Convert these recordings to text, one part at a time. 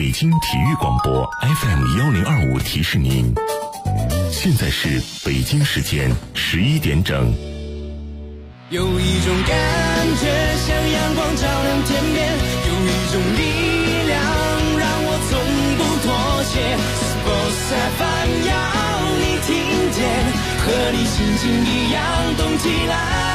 北京体育广播 FM1025 提示您，现在是北京时间11点整。 有一种感觉像阳光照亮天边，有一种力量让我从不妥协。Sports FM 要你听见，和你心情一样动起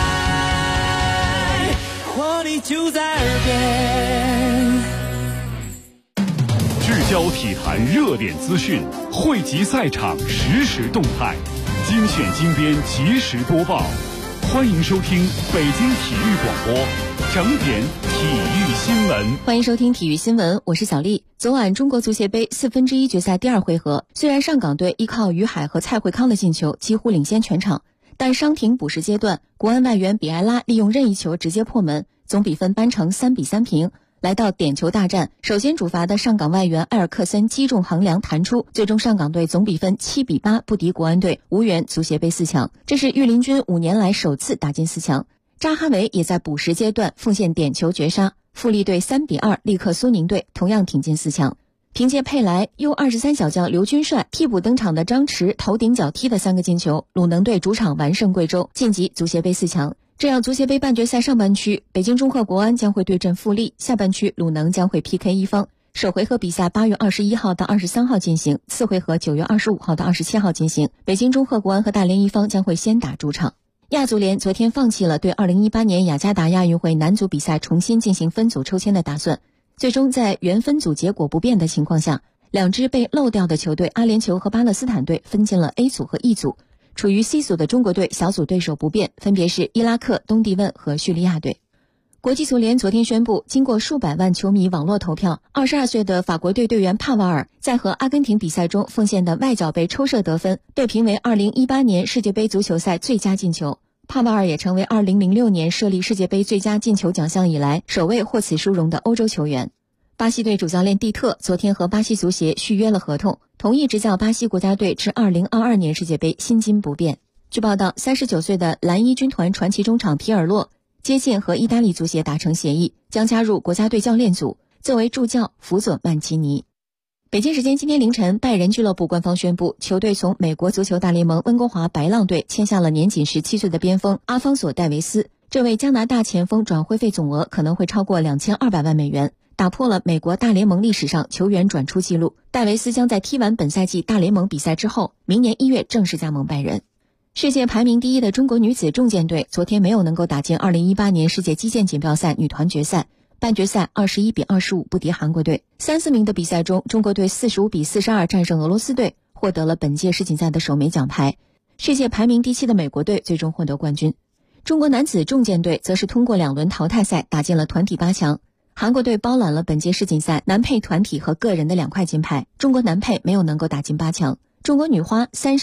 来，活力就在耳边。 聚焦体坛热点资讯，汇集赛场实时动态，精选精编及时播报。欢迎收听北京体育广播整点体育新闻。 欢迎收听体育新闻，我是小丽。昨晚中国足协杯1/4决赛第二回合，虽然上港队依靠于海和蔡慧康的进球几乎领先全场，但伤停补时阶段，国安外援比埃拉利用任意球直接破门，总比分扳成3-3平。来到点球大战，首先主罚的上港外援埃尔克森击中横梁弹出，最终上港队总比分7-8不敌国安队，无缘足协杯4强。这是御林军5年来首次打进4强。扎哈维也在补时阶段奉献点球绝杀，富力队3-2力克苏宁队，同样挺进4强。凭借佩莱、U23小将刘军帅、替补登场的张弛头顶脚踢的3个进球，鲁能队主场完胜贵州，晋级足协杯4强。这样，足协杯半决赛上半区，北京中赫国安将会对阵富力；下半区，鲁能将会 PK 一方。首回合比赛8月21号到23号进行，次回合9月25号到27号进行。北京中赫国安和大连一方将会先打主场。亚足联昨天放弃了对2018年雅加达亚运会男足比赛重新进行分组抽签的打算，最终在原分组结果不变的情况下，两支被漏掉的球队阿联酋和巴勒斯坦队分进了 A 组和 E 组。处于 C 组的中国队小组对手不变，分别是伊拉克、东帝汶和叙利亚队。国际足联昨天宣布，经过数百万球迷网络投票，22岁的法国队队员帕瓦尔在和阿根廷比赛中奉献的外脚背抽射得分被评为2018年世界杯足球赛最佳进球。帕瓦尔也成为2006年设立世界杯最佳进球奖项以来首位获此殊荣的欧洲球员。巴西队主教练蒂特昨天和巴西足协续约了合同，同意执教巴西国家队至2022年世界杯，薪金不变。据报道，39岁的蓝衣军团传奇中场皮尔洛接近和意大利足协达成协议，将加入国家队教练组，作为助教辅佐曼奇尼。北京时间今天凌晨，拜仁俱乐部官方宣布，球队从美国足球大联盟温哥华白浪队签下了年仅17岁的边锋阿方索·戴维斯。这位加拿大前锋转会费总额可能会超过2200万美元。打破了美国大联盟历史上球员转出记录，戴维斯将在踢完本赛季大联盟比赛之后，明年1月正式加盟拜仁。世界排名第1的中国女子重剑队昨天没有能够打进2018年世界击剑锦标赛女团决赛，半决赛21-25不敌韩国队。3-4名的比赛中，中国队45-42战胜俄罗斯队，获得了本届世锦赛的首枚奖牌。世界排名第7的美国队最终获得冠军。中国男子重剑队则是通过2轮淘汰赛打进了团体8强。韩国队包揽了本届世锦赛男配团体和个人的2块金牌，中国男配没有能够打进8强。中国女花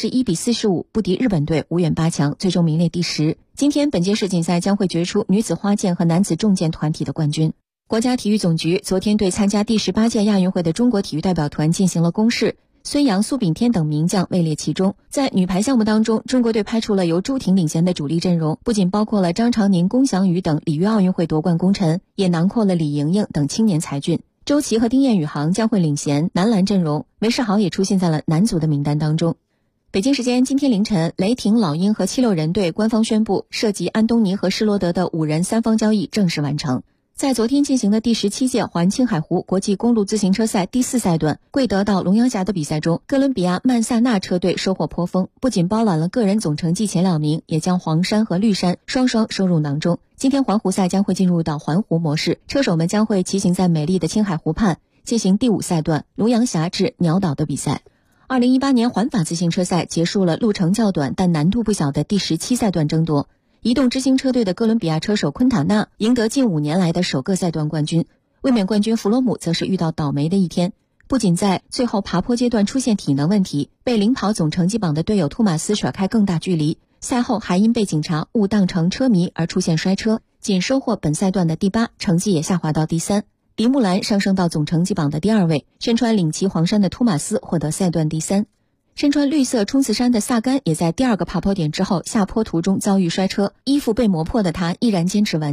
31-45不敌日本队，无缘8强，最终名列第10。今天本届世锦赛将会决出女子花剑和男子重剑团体的冠军。国家体育总局昨天对参加第18届亚运会的中国体育代表团进行了公示，孙杨、苏炳添等名将位列其中。在女排项目当中，中国队派出了由朱婷领衔的主力阵容，不仅包括了张常宁、龚翔宇等里约奥运会夺冠功臣，也囊括了李盈莹等青年才俊。周琦和丁彦雨航将会领衔男篮阵容，韦世豪也出现在了男足的名单当中。北京时间今天凌晨，雷霆、老鹰和76人队官方宣布，涉及安东尼和施罗德的5人3方交易正式完成。在昨天进行的第17届环青海湖国际公路自行车赛第4赛段贵德到龙阳峡的比赛中，哥伦比亚曼萨纳车队收获颇丰，不仅包揽了个人总成绩前2名，也将黄山和绿山双双收入囊中。今天环湖赛将会进入到环湖模式，车手们将会骑行在美丽的青海湖畔，进行第5赛段龙阳峡至鸟岛的比赛。2018年环法自行车赛结束了路程较短但难度不小的第17赛段争夺。移动之星车队的哥伦比亚车手昆塔纳赢得近5年来的首个赛段冠军，卫冕冠军弗罗姆则是遇到倒霉的一天，不仅在最后爬坡阶段出现体能问题，被领跑总成绩榜的队友托马斯甩开更大距离，赛后还因被警察误当成车迷而出现摔车，仅收获本赛段的第8，成绩也下滑到第3。迪木兰上升到总成绩榜的第2位，身穿领骑黄衫的托马斯获得赛段第3。身穿绿色冲刺衫的萨甘也在第2个爬坡点之后下坡途中遭遇摔车，衣服被磨破的他依然坚持完赛。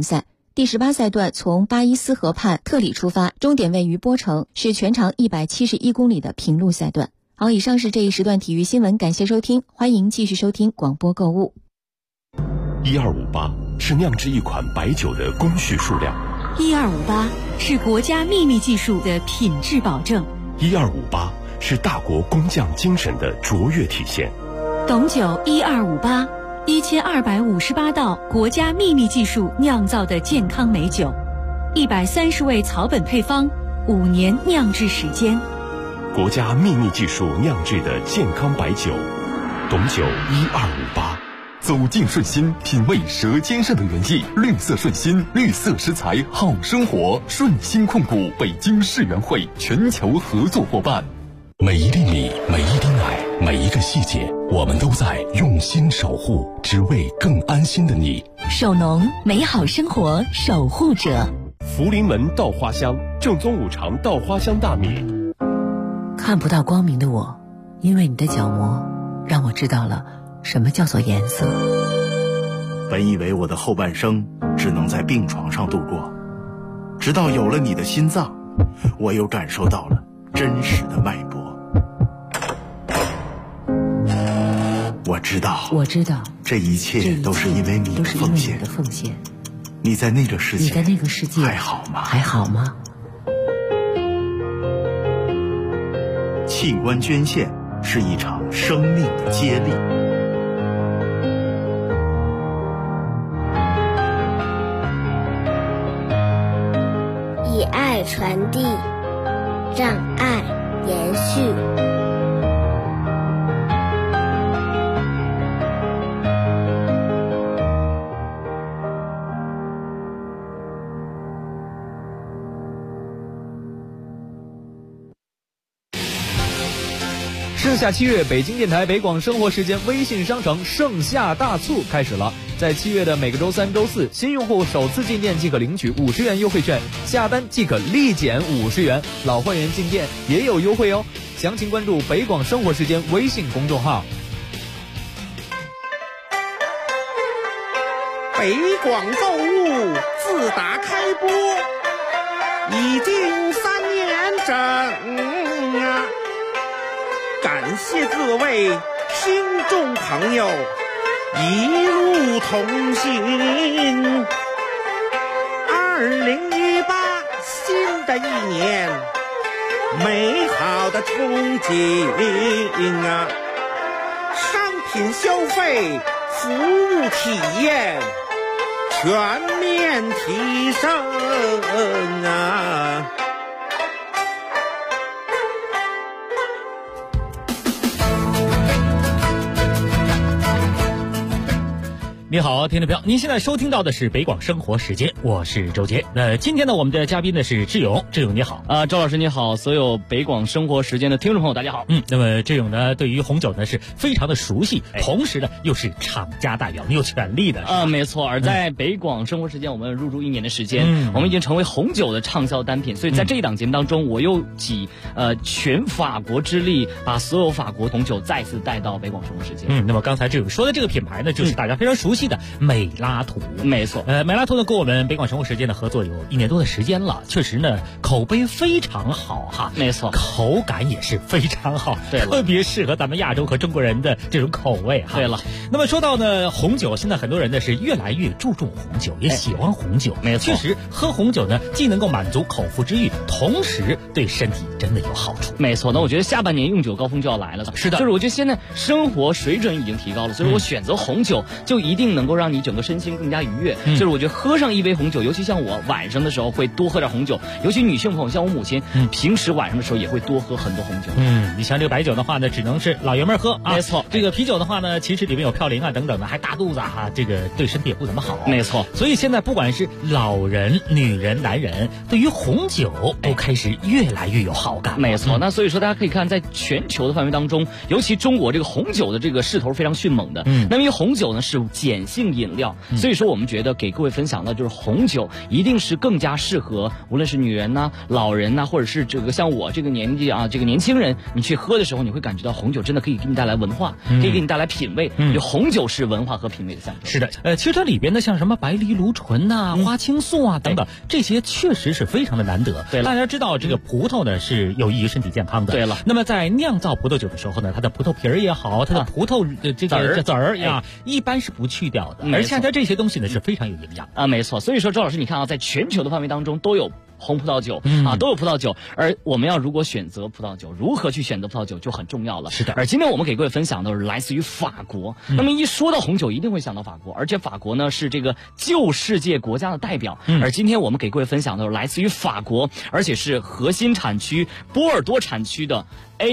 第18赛段从巴伊斯河畔特里出发，终点位于波城，是全长171公里的平路赛段。好，以上是这一时段体育新闻，感谢收听，欢迎继续收听广播购物。 1258是酿制一款白酒的工序数量 ，1258是国家秘密技术的品质保证 ，1258是大国工匠精神的卓越体现。 董酒1258，1258道国家秘密技术酿造的健康美酒，130味草本配方，5年酿制时间。 国家秘密技术酿制的健康白酒，董酒1258。 走进顺心，品味舌尖上的原意。绿色顺心，绿色食材好生活。顺心控股北京世园会全球合作伙伴。 每一粒米，每一滴奶，每一个细节，我们都在用心守护，只为更安心的你。 守农，美好生活守护者。 福临门稻花香，正宗五常稻花香大米。 看不到光明的我，因为你的角膜，让我知道了什么叫做颜色。 本以为我的后半生只能在病床上度过，直到有了你的心脏，我又感受到了真实的脉搏。我知道，这一切都是因为你的奉献。你在那个世界还好吗？器官捐献是一场生命的接力。 以爱传递，让爱延续。 盛夏7月，北京电台北广生活时间微信商城盛夏大促开始了。在7月的每个周3、周4，新用户首次进店即可领取50元优惠券，下单即可立减50元，老会员进店也有优惠哦。详情关注北广生活时间微信公众号。 北广购物自打开播已经3年整啊！感谢各位听众朋友一路同行。2018新的一年，美好的憧憬啊！商品消费、服务体验全面提升啊！ 你好，听众朋友，您现在收听到的是北广生活时间，我是周杰。今天呢，我们的嘉宾呢是志勇，志勇你好周老师你好，所有北广生活时间的听众朋友大家好。 那么志勇呢，对于红酒呢是非常的熟悉，同时呢又是厂家代表，你有权利的。 没错。而在北广生活时间，我们入驻1年的时间，我们已经成为红酒的畅销单品，所以在这一档节目当中，我又以全法国之力，把所有法国红酒再次带到北广生活时间。 那么刚才志勇说的这个品牌呢，就是大家非常熟悉的美拉图。 没错。 美拉图呢跟我们北广生活时间的合作有1年多的时间了，确实呢口碑非常好哈。 没错。 口感也是非常好， 对了， 特别适合咱们亚洲和中国人的这种口味哈。 对了。 那么说到呢红酒，现在很多人呢是越来越注重红酒，也喜欢红酒。 没错。 确实喝红酒呢既能够满足口腹之欲，同时对身体真的有好处。 没错。那我觉得下半年用酒高峰就要来了。 是的。 就是我觉得现在生活水准已经提高了，所以我选择红酒就一定能够让你整个身心更加愉悦。就是我觉得喝上一杯红酒，尤其像我晚上的时候会多喝点红酒，尤其女性朋友像我母亲，平时晚上的时候也会多喝很多红酒。 你像这个白酒的话呢，只能是老爷们喝啊。 没错。 这个啤酒的话呢，其实里面有嘌呤啊等等的，还大肚子啊，这个对身体也不怎么好。 没错。 所以现在不管是老人、女人、男人，对于红酒都开始越来越有好感。 没错。那所以说大家可以看，在全球的范围当中，尤其中国这个红酒的这个势头非常迅猛的。那么因为红酒呢是碱碱性饮料。所以说我们觉得给各位分享的就是红酒一定是更加适合无论是女人呐、老人呐，或者是这个像我这个年纪啊，这个年轻人，你去喝的时候，你会感觉到红酒真的可以给你带来文化，可以给你带来品味。红酒是文化和品味的象征。 是的，其实它里边的像什么白藜芦醇呐、花青素啊等等，这些确实是非常的难得。 对了， 大家知道这个葡萄呢是有益于身体健康的。 对了， 那么在酿造葡萄酒的时候呢，它的葡萄皮儿也好，它的葡萄这个籽儿呀，一般是不去掉的，而且它这些东西呢是非常有营养啊。没错，所以说周老师，你看啊，在全球的范围当中都有红葡萄酒啊，都有葡萄酒，而我们要如果选择葡萄酒，如何去选择葡萄酒就很重要了。 是的， 而今天我们给各位分享的是来自于法国。那么一说到红酒，一定会想到法国，而且法国呢是这个旧世界国家的代表。而今天我们给各位分享的是来自于法国，而且是核心产区波尔多产区的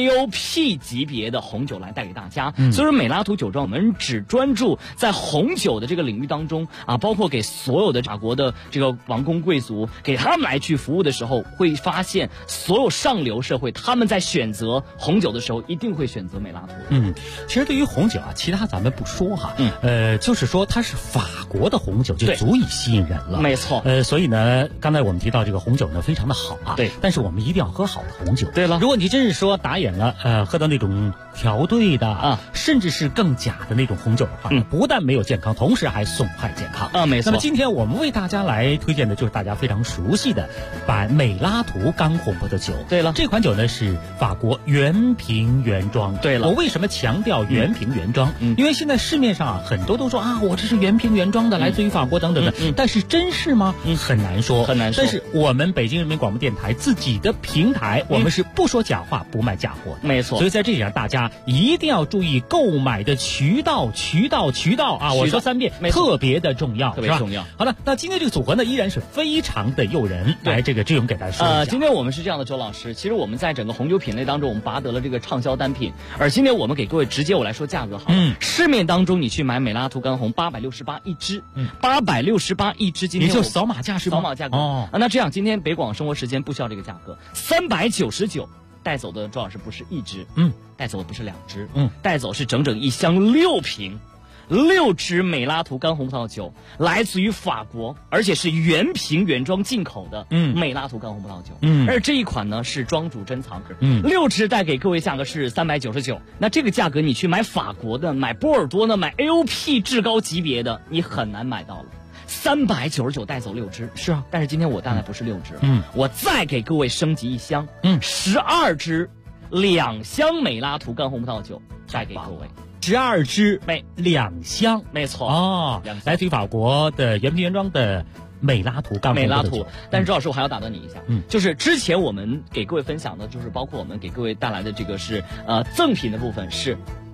AOP 级别的红酒来带给大家。所以说美拉图酒庄我们只专注在红酒的这个领域当中啊，包括给所有的法国的这个王公贵族，给他们来去服务的时候，会发现所有上流社会他们在选择红酒的时候一定会选择美拉图。 其实对于红酒啊，其他咱们不说哈，就是说它是法国的红酒就足以吸引人了。 没错。 所以呢，刚才我们提到这个红酒呢非常的好啊， 对， 但是我们一定要喝好的红酒。 对了， 如果你真是说打眼了，喝到那种调兑的啊，甚至是更假的那种红酒的话，不但没有健康，同时还损害健康啊。没错。 那么今天我们为大家来推荐的就是大家非常熟悉的美拉图干红葡萄酒。 对了， 这款酒呢是法国原瓶原装。 对了， 我为什么强调原瓶原装？因为现在市面上啊很多都说啊，我这是原瓶原装的，来自于法国等等的，但是真是吗？很难说， 很难说。 但是我们北京人民广播电台自己的平台，我们是不说假话，不卖假货的。 没错。 所以在这里让大家一定要注意购买的渠道啊！我说3遍，特别的重要， 特别重要。 好了，那今天这个组合呢，依然是非常的诱人。来，这个志勇给大家说一下。 今天我们是这样的，周老师，其实我们在整个红酒品类当中，我们拔得了这个畅销单品。而今天我们给各位直接我来说价格好了。市面当中你去买美拉图干红868一支，868一支，今天也就扫码价是吧？ 扫码价格哦。那这样，今天北广生活时间不需要这个价格，399。带走的周老师不是一支，带走的不是2支，带走是整整一箱6瓶，6支美拉图干红葡萄酒，来自于法国，而且是原瓶原装进口的美拉图干红葡萄酒。而这一款呢是庄主珍藏，6支带给各位价格是399。那这个价格你去买法国的、买波尔多的、买 AOP 至高级别的，你很难买到了。399带走6支， 是啊， 但是今天我带来不是6支，我再给各位升级一箱，12支，2箱美拉图干红葡萄酒带给各位 ，12支2箱， 没错哦，来自于法国的原瓶原装的美拉图干红葡萄酒。 但是周老师我还要打断你一下，就是之前我们给各位分享的，就是包括我们给各位带来的这个是赠品的部分是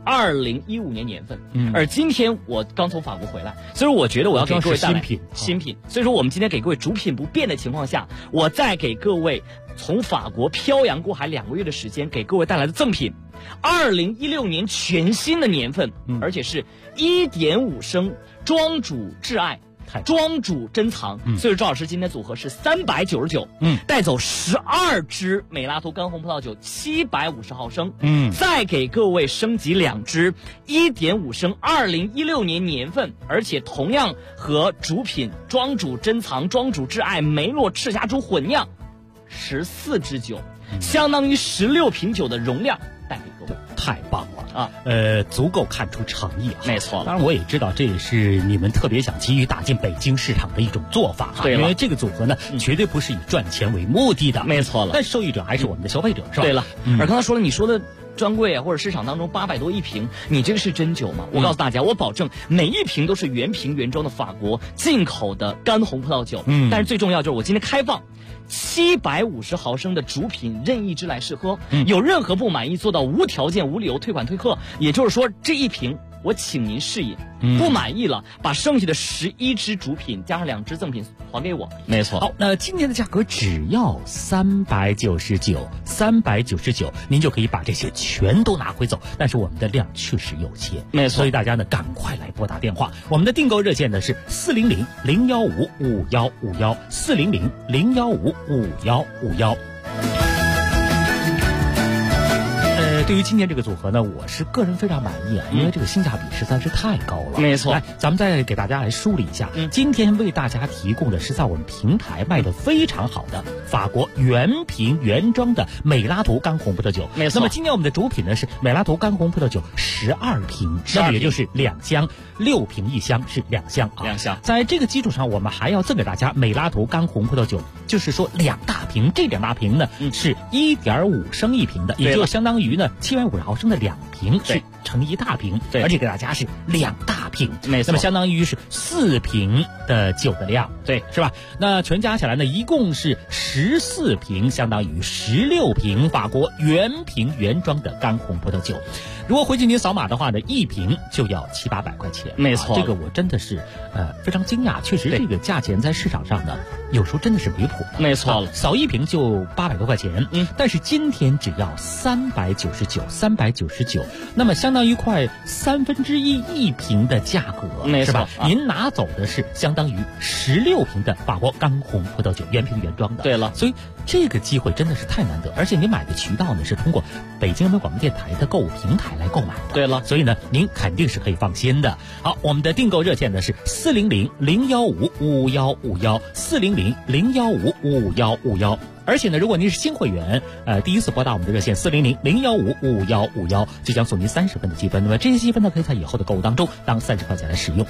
2015年年份，而今天我刚从法国回来，所以我觉得我要给各位带来新品，所以说我们今天给各位主品不变的情况下，我再给各位从法国漂洋过海2个月的时间给各位带来的赠品，2016年全新的年份，而且是1.5升庄主挚爱。庄主珍藏，所以周老师今天组合是399，带走12支美拉图干红葡萄酒750毫升，再给各位升级2支1.5升2016年年份，而且同样和主品庄主珍藏、庄主挚爱梅洛赤霞珠混酿14支酒，相当于16瓶酒的容量带给各位， 太棒了啊！足够看出诚意啊！ 没错， 当然我也知道这也是你们特别想急于打进北京市场的一种做法哈。 对了， 因为这个组合呢，绝对不是以赚钱为目的的。 没错了， 但受益者还是我们的消费者，是吧？ 对了，而刚才说了，你说的专柜啊，或者市场当中800多一瓶，你这个是真酒吗？我告诉大家，我保证每一瓶都是原瓶原装的法国进口的干红葡萄酒。但是最重要就是我今天开放750毫升的主品任意支来试喝，有任何不满意做到无条件无理由退款退客，也就是说这一瓶我请您试饮，不满意了把剩下的11支主品加上2支赠品还给我。 没错。好，那今天的价格只要399，您就可以把这些全都拿回走。但是我们的量确实有限， 没错， 所以大家呢赶快来拨打电话。我们的订购热线呢是400-015-5151，400-015-5151。 对于今天这个组合呢，我是个人非常满意啊，因为这个性价比实在是太高了。 没错， 来，咱们再给大家来梳理一下，今天为大家提供的是在我们平台卖的非常好的法国原瓶原装的美拉图干红葡萄酒。 没错。 那么今天我们的主品呢是美拉图干红葡萄酒12瓶，那么也就是2箱，6瓶1箱是2箱啊。 2箱。 在这个基础上，我们还要赠给大家美拉图干红葡萄酒，就是说2大瓶，这2大瓶呢是1.5升1瓶的，也就相当于呢750毫升的2瓶是成1大瓶，而且给大家是2大瓶， 没错， 那么相当于是4瓶的酒的量， 对， 是吧？那全加起来呢，一共是14瓶，相当于16瓶法国原瓶原装的干红葡萄酒。如果回去您扫码的话呢，1瓶就要700-800块钱， 没错， 这个我真的是非常惊讶，确实这个价钱在市场上呢，有时候真的是离谱的， 没错了， 扫1瓶就800多块钱，但是今天只要399，那么相当于快1/3瓶的价格， 没错， 是吧？您拿走的是相当于16瓶的法国干红葡萄酒，原瓶原装的。 对了， 所以这个机会真的是太难得，而且您买的渠道呢是通过北京人民广播电台的购物平台来购买的。 对了， 所以呢，您肯定是可以放心的。好，我们的订购热线呢是400-015-5151，400-015-5151。而且呢，如果您是新会员，第一次拨打我们的热线400-015-5151，就将送您30分的积分。那么这些积分呢，可以在以后的购物当中当30块钱来使用。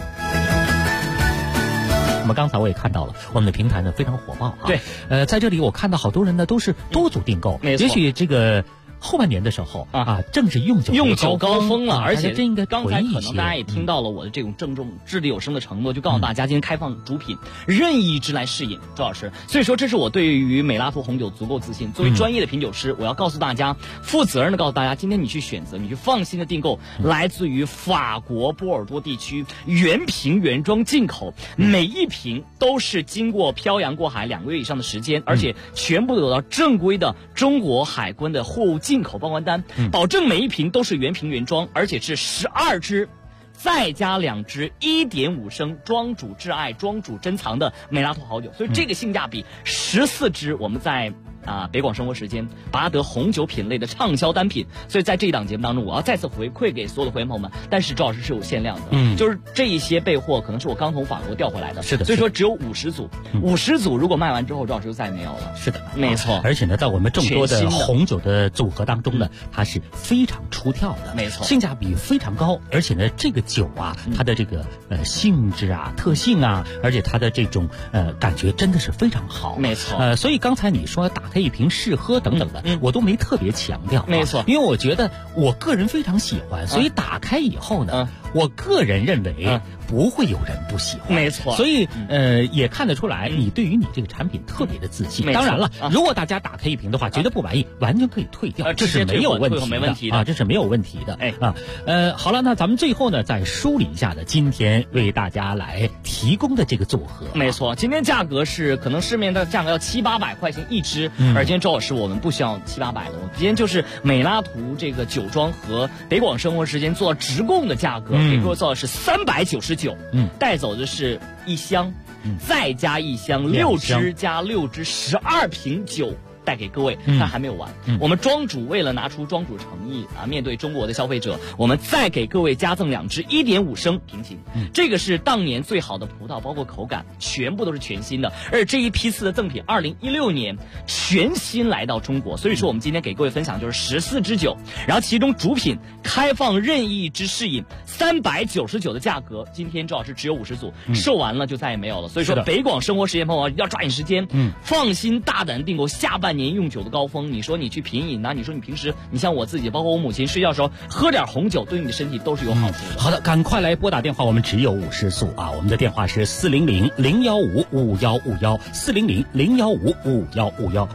那么刚才我也看到了，我们的平台呢非常火爆啊。 对， 在这里我看到好多人呢都是多组订购， 没错， 也许这个后半年的时候正是用酒高峰了，而且这应该刚才可能大家也听到了我的这种郑重掷地有声的承诺，就告诉大家今天开放主品任意之来试饮，周老师。所以说这是我对于美拉图红酒足够自信。作为专业的品酒师，我要告诉大家，负责任的告诉大家，今天你去选择，你去放心的订购来自于法国波尔多地区原瓶原装进口，每一瓶都是经过漂洋过海2个月以上的时间，而且全部得到正规的中国海关的货物进口报关单，保证每一瓶都是原瓶原装，而且是12支再加2支1.5升庄主挚爱庄主珍藏的美拉图好酒，所以这个性价比14支我们在北广生活时间拔得红酒品类的畅销单品。所以在这一档节目当中，我要再次回馈给所有的会员朋友们，但是周老师是有限量的，就是这一些备货可能是我刚从法国调回来的， 是的， 所以说只有50组，50组如果卖完之后，周老师就再也没有了。 是的， 没错。 而且呢，在我们众多的红酒的组合当中呢，它是非常出挑的， 没错， 性价比非常高，而且呢，这个酒啊，它的这个性质啊、特性啊，而且它的这种感觉真的是非常好， 没错。 所以刚才你说打开一瓶试喝等等的，我都没特别强调， 没错， 因为我觉得我个人非常喜欢，所以打开以后呢，我个人认为不会有人不喜欢， 没错。 所以也看得出来，你对于你这个产品特别的自信。当然了，如果大家打开一瓶的话，觉得不满意，完全可以退掉，这是没有问题的，这是没有问题的。好了，那咱们最后呢，再梳理一下呢，今天为大家来提供的这个组合， 没错，今天价格是可能市面的价格要700-800块钱一支，而今天周老师我们不需要700-800的，我们今天就是美拉图这个酒庄和北广生活时间做直供的价格，给各位做的是399，带走的是1箱，再加1箱，6支加6支12瓶酒。带给各位，但还没有完。我们庄主为了拿出庄主诚意面对中国的消费者，我们再给各位加赠2支1.5升瓶型。这个是当年最好的葡萄，包括口感，全部都是全新的。而这一批次的赠品，2016年全新来到中国，所以说我们今天给各位分享就是14支酒，然后其中主品开放任意之试饮，399的价格，今天周老师只有50组，售完了就再也没有了。所以说北广生活时间朋友要抓紧时间，放心大胆订购下半年用酒的高峰。你说你去品饮你说你平时你像我自己，包括我母亲睡觉的时候喝点红酒，对你的身体都是有好处的。 好的，赶快来拨打电话，我们只有50组我们的电话是400-015-5151，400-015-5151。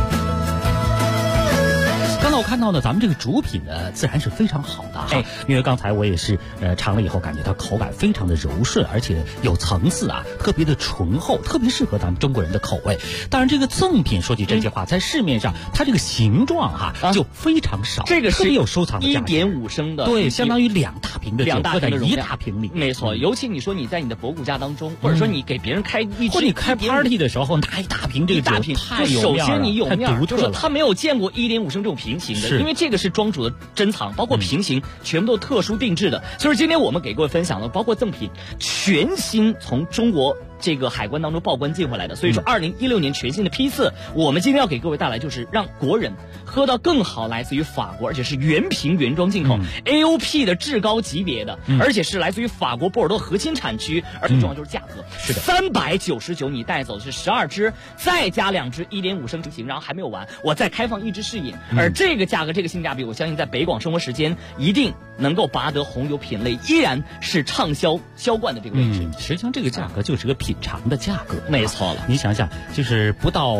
刚才我看到呢，咱们这个主品呢，自然是非常好的因为刚才我也是尝了以后，感觉它口感非常的柔顺，而且有层次特别的醇厚，特别适合咱们中国人的口味。当然，这个赠品说句真心话，在市面上它这个形状就非常少， 这个是有收藏的价值 1.5升的， 对，相当于2大瓶的酒，搁在1大瓶里， 没错。尤其你说你在你的博古家当中，或者说你给别人开一支， 或者你开 party 的时候拿1大瓶这个酒，太有面了， 首先你有面， 太独特了， 就是他没有见过1.5升这种瓶型。 行的，因为这个是庄主的珍藏，包括平行全部都特殊定制的。所以今天我们给各位分享的，包括赠品全新从中国这个海关当中报关进回来的。所以说2016年全新的批次，我们今天要给各位带来就是让国人喝到更好来自于法国，而且是原瓶原装进口AOP 的至高级别的，而且是来自于法国波尔多核心产区，而且重要就是价格是的 399，你带走的是12支，再加2支1.5升瓶，然后还没有完，我再开放1支试饮。而这个价格这个性价比，我相信在北广生活时间一定能够拔得红酒品类依然是畅销销冠的这个位置。 实际上这个价格就是个品尝的价格， 没错了。 你想想，就是不到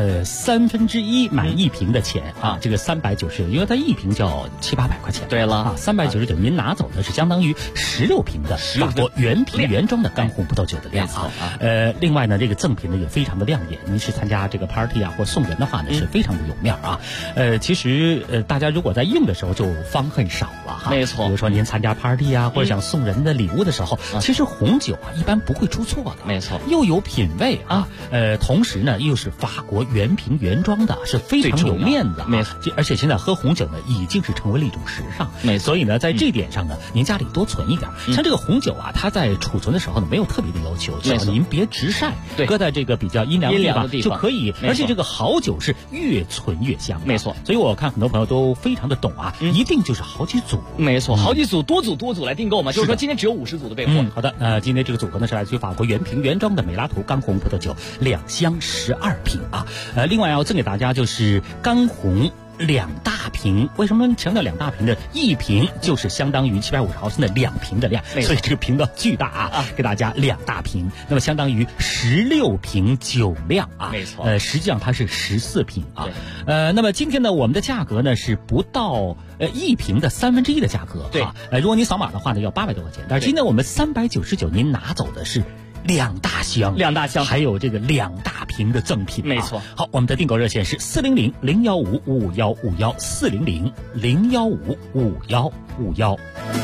1/3买1瓶的钱啊，这个399，因为它1瓶就要700-800块钱。 对了啊，399您拿走的是相当于16瓶的法国原瓶原装的干红葡萄酒的量啊。另外呢，这个赠品呢也非常的亮眼，您是参加这个 party 啊或送人的话呢，是非常的有面啊。其实大家如果在用的时候就方恨少了哈。 没错， 比如说您参加 party 啊，或者想送人的礼物的时候，其实红酒啊一般不会出错的。 没错， 又有品味啊，同时呢又是法国原瓶原装的，是非常有面子。 没错， 而且现在喝红酒呢已经是成为了一种时尚。 没错， 所以呢在这点上呢，您家里多存一点。像这个红酒啊，它在储存的时候呢没有特别的要求，只要您别直晒，搁在这个比较阴凉的地方就可以。而且这个好酒是越存越香。 没错， 所以我看很多朋友都非常的懂啊，一定就是好几组。 没错，好几组多组来订购嘛，就是说今天只有50组的备货。 好的，今天这个组合呢是来自于法国原瓶原装的美拉图干红葡萄酒2箱12瓶啊。另外要赠给大家就是干红2大瓶。为什么强调2大瓶呢？1瓶就是相当于750毫升的2瓶的量，所以这个瓶子巨大啊，给大家2大瓶，那么相当于16瓶酒量啊。 没错， 实际上它是14瓶啊。那么今天呢，我们的价格呢是不到1瓶的1/3的价格。 对， 如果你扫码的话呢，要800多块钱，但是今天我们399，您拿走的是2大箱，还有这个2大瓶的赠品。 没错。 好，我们的订购热线是400-015-5151，400-015-5151。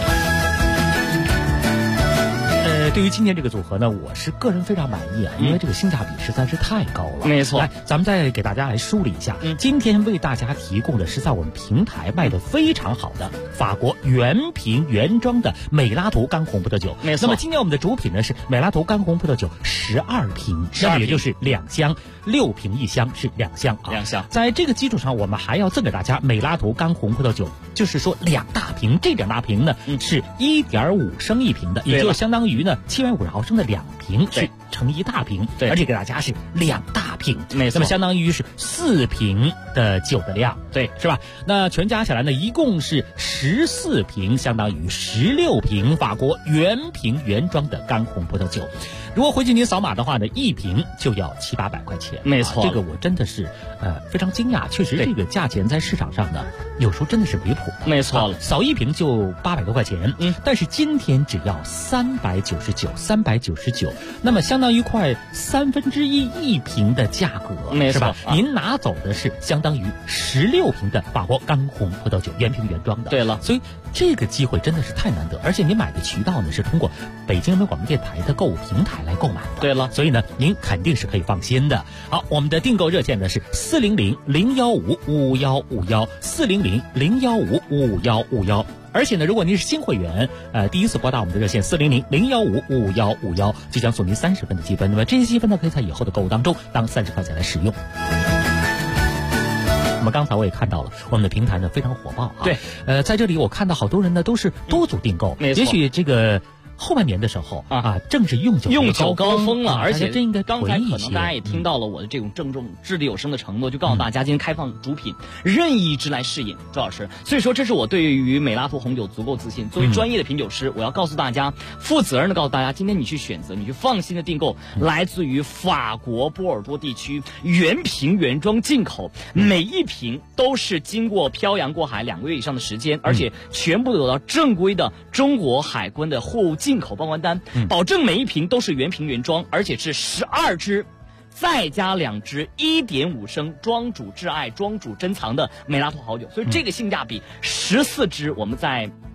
对于今天这个组合呢，我是个人非常满意啊，因为这个性价比实在是太高了。 没错， 来，咱们再给大家来梳理一下，今天为大家提供的是在我们平台卖的非常好的法国原瓶原装的美拉图干红葡萄酒。 没错。 那么今天我们的主品呢是美拉图干红葡萄酒12瓶，那么也就是2箱，6瓶1箱是2箱啊。 2箱。 在这个基础上，我们还要赠给大家美拉图干红葡萄酒，就是说2大瓶，这2大瓶呢是1.5升1瓶的，也就相当于呢750毫升的2瓶是成1大瓶，而且给大家是2大瓶， 没错， 那么相当于是4瓶的酒的量， 对， 是吧？那全加起来呢，一共是14瓶，相当于16瓶法国原瓶原装的干红葡萄酒。如果回去您扫码的话呢，1瓶就要700-800块钱。 没错， 这个我真的是非常惊讶，确实这个价钱在市场上呢，有时候真的是离谱。 没错了， 扫1瓶就800多块钱，但是今天只要399，那么相当于快1/3瓶的价格， 没错， 是吧？您拿走的是相当于16瓶的法国干红葡萄酒原瓶原装的。 对了， 所以这个机会真的是太难得，而且您买的渠道呢是通过北京人民广播电台的购物平台来购买的。 对了， 所以呢您肯定是可以放心的。好，我们的订购热线呢是400-015-5151，400-015-5151。而且呢，如果您是新会员，第一次拨打我们的热线400-015-5151，就将送您30分的积分。那么这些积分呢，可以在以后的购物当中当30块钱来使用。那么刚才我也看到了，我们的平台呢非常火爆啊。 对， 在这里我看到好多人呢都是多组订购， 没错， 也许这个后半年的时候正是用酒高峰了，而且真应该刚才可能大家也听到了我的这种郑重掷地有声的承诺，就告诉大家今天开放主品任意之来试饮，周老师。所以说这是我对于美拉图红酒足够自信。作为专业的品酒师，我要告诉大家，负责任的告诉大家，今天你去选择，你去放心的订购来自于法国波尔多地区原瓶原装进口，每一瓶都是经过漂洋过海2个月以上的时间，而且全部有到正规的中国海关的货物进口报关单，保证每一瓶都是原瓶原装，而且是12支再加2支1.5升庄主挚爱庄主珍藏的美拉图好酒，所以这个性价比14支我们在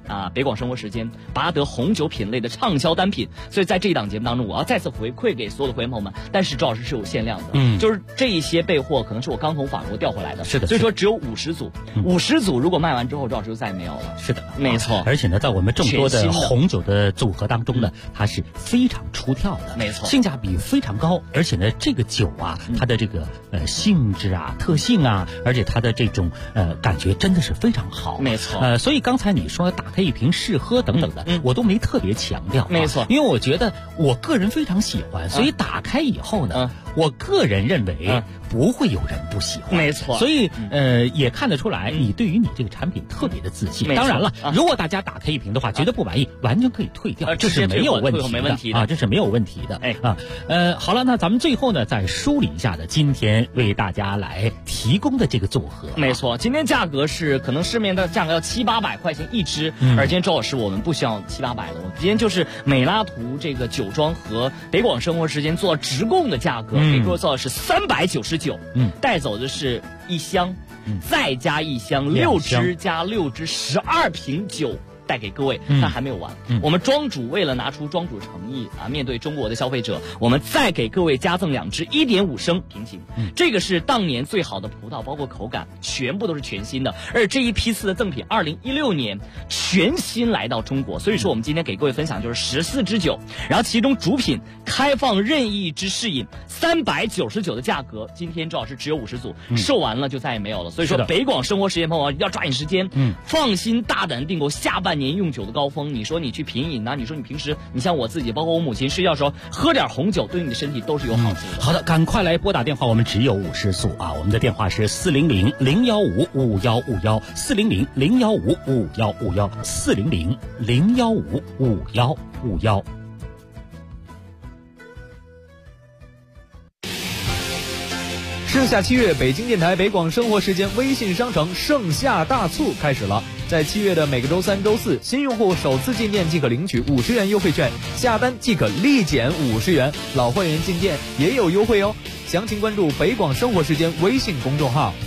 北广生活时间拔得红酒品类的畅销单品。所以在这一档节目当中，我要再次回馈给所有的会员朋友们，但是周老师是有限量的，就是这一些备货可能是我刚从法国调回来的， 是的， 所以说只有50组，50组如果卖完之后，周老师就再也没有了。 是的， 没错。 而且呢，在我们众多的红酒的组合当中呢，它是非常出挑的， 没错， 性价比非常高。而且呢，这个酒啊，它的这个性质啊、特性啊，而且它的这种感觉真的是非常好， 没错。 所以刚才你说打开一瓶试喝等等的，我都没特别强调， 没错， 因为我觉得我个人非常喜欢，所以打开以后呢，我个人认为不会有人不喜欢， 没错。 所以也看得出来，你对于你这个产品特别的自信。当然了，如果大家打开一瓶的话，觉得不满意，完全可以退掉，这是没有问题的啊，这是没有问题的。好了，那咱们最后呢，再梳理一下的今天为大家来提供的这个组合， 没错，今天价格是可能市面的价格要700-800块钱一支，而今天周老师我们不需要700-800了，我今天就是美拉图这个酒庄和北广生活时间做直供的价格，给各位做的是399，带走的是1箱，再加1箱，6支加6支，12瓶酒。带给各位，但还没有完。我们庄主为了拿出庄主诚意啊，面对中国的消费者，我们再给各位加赠2支1.5升平行。这个是当年最好的葡萄，包括口感全部都是全新的。而这一批次的赠品，2016年全新来到中国，所以说我们今天给各位分享就是14支酒，然后其中主品开放任意之试饮，399的价格，今天周老师只有50组，售完了就再也没有了。所以说北广生活时间朋友要抓紧时间，放心大胆订购下半年用酒的高峰。你说你去品饮啊，你说你平时你像我自己，包括我母亲睡觉的时候喝点红酒，对你的身体都是有好处的。 好的，赶快来拨打电话，我们只有50组啊，我们的电话是400-015-5151，400-015-5151。 盛夏7月，北京电台北广生活时间微信商城盛夏大促开始了。在7月的每个周3、周4，新用户首次进店即可领取50元优惠券，下单即可立减50元，老会员进店也有优惠哦。详情关注北广生活时间微信公众号。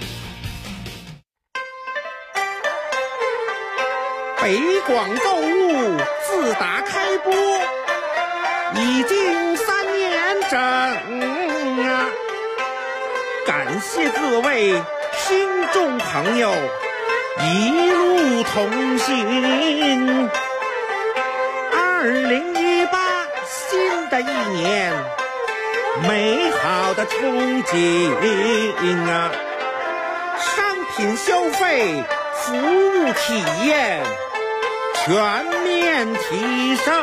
北广购物自打开播已经3年整啊！感谢各位听众朋友一路同行。2018新的一年，美好的憧憬啊！商品消费、服务体验全面提升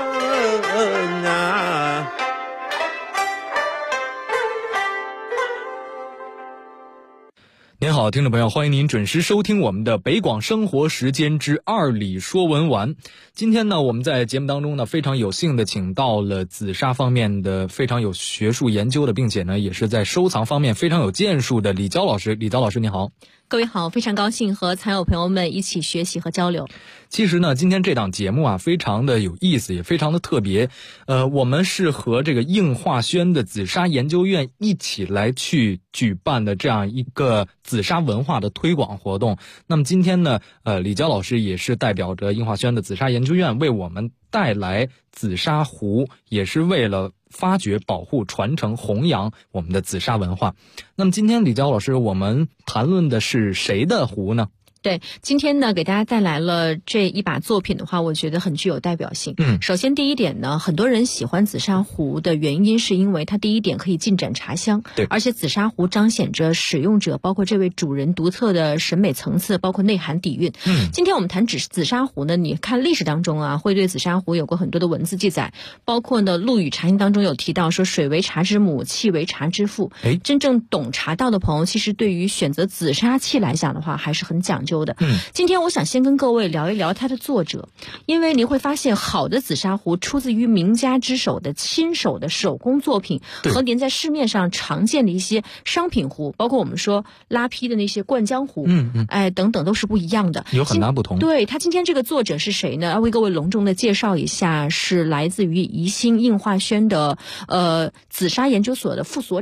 啊！ 您好，听众朋友，欢迎您准时收听我们的北广生活时间之二里说文玩。今天呢，我们在节目当中呢，非常有幸的请到了紫砂方面的非常有学术研究的，并且呢，也是在收藏方面非常有建树的李娇老师。李娇老师，你好。 各位好，非常高兴和残友朋友们一起学习和交流。 其实呢，今天这档节目啊，非常的有意思，也非常的特别。我们是和这个应化轩的紫砂研究院一起来去举办的这样一个紫砂文化的推广活动。那么今天呢，李娇老师也是代表着应化轩的紫砂研究院为我们带来紫砂壶，也是为了发掘、保护、传承、弘扬我们的紫砂文化。那么今天李娇老师，我们谈论的是谁的壶呢？ 对，今天呢给大家带来了这一把作品的话，我觉得很具有代表性。首先第一点呢，很多人喜欢紫砂壶的原因是因为它第一点可以尽展茶香， 对， 而且紫砂壶彰显着使用者包括这位主人独特的审美层次，包括内涵底蕴。今天我们谈紫砂壶呢，你看历史当中啊，会对紫砂壶有过很多的文字记载，包括呢《陆羽茶经》当中有提到说水为茶之母，器为茶之父。真正懂茶道的朋友，其实对于选择紫砂器来讲的话，还是很讲究的。今天我想先跟各位聊一聊它的作者，因为您会发现好的紫砂壶出自于名家之手的亲手的手工作品，和您在市面上常见的一些商品壶，包括我们说拉坯的那些灌浆壶，等等都是不一样的， 有很大不同。 对，他今天这个作者是谁呢？要为各位隆重的介绍一下，是来自于宜兴应化轩的紫砂研究所的副所长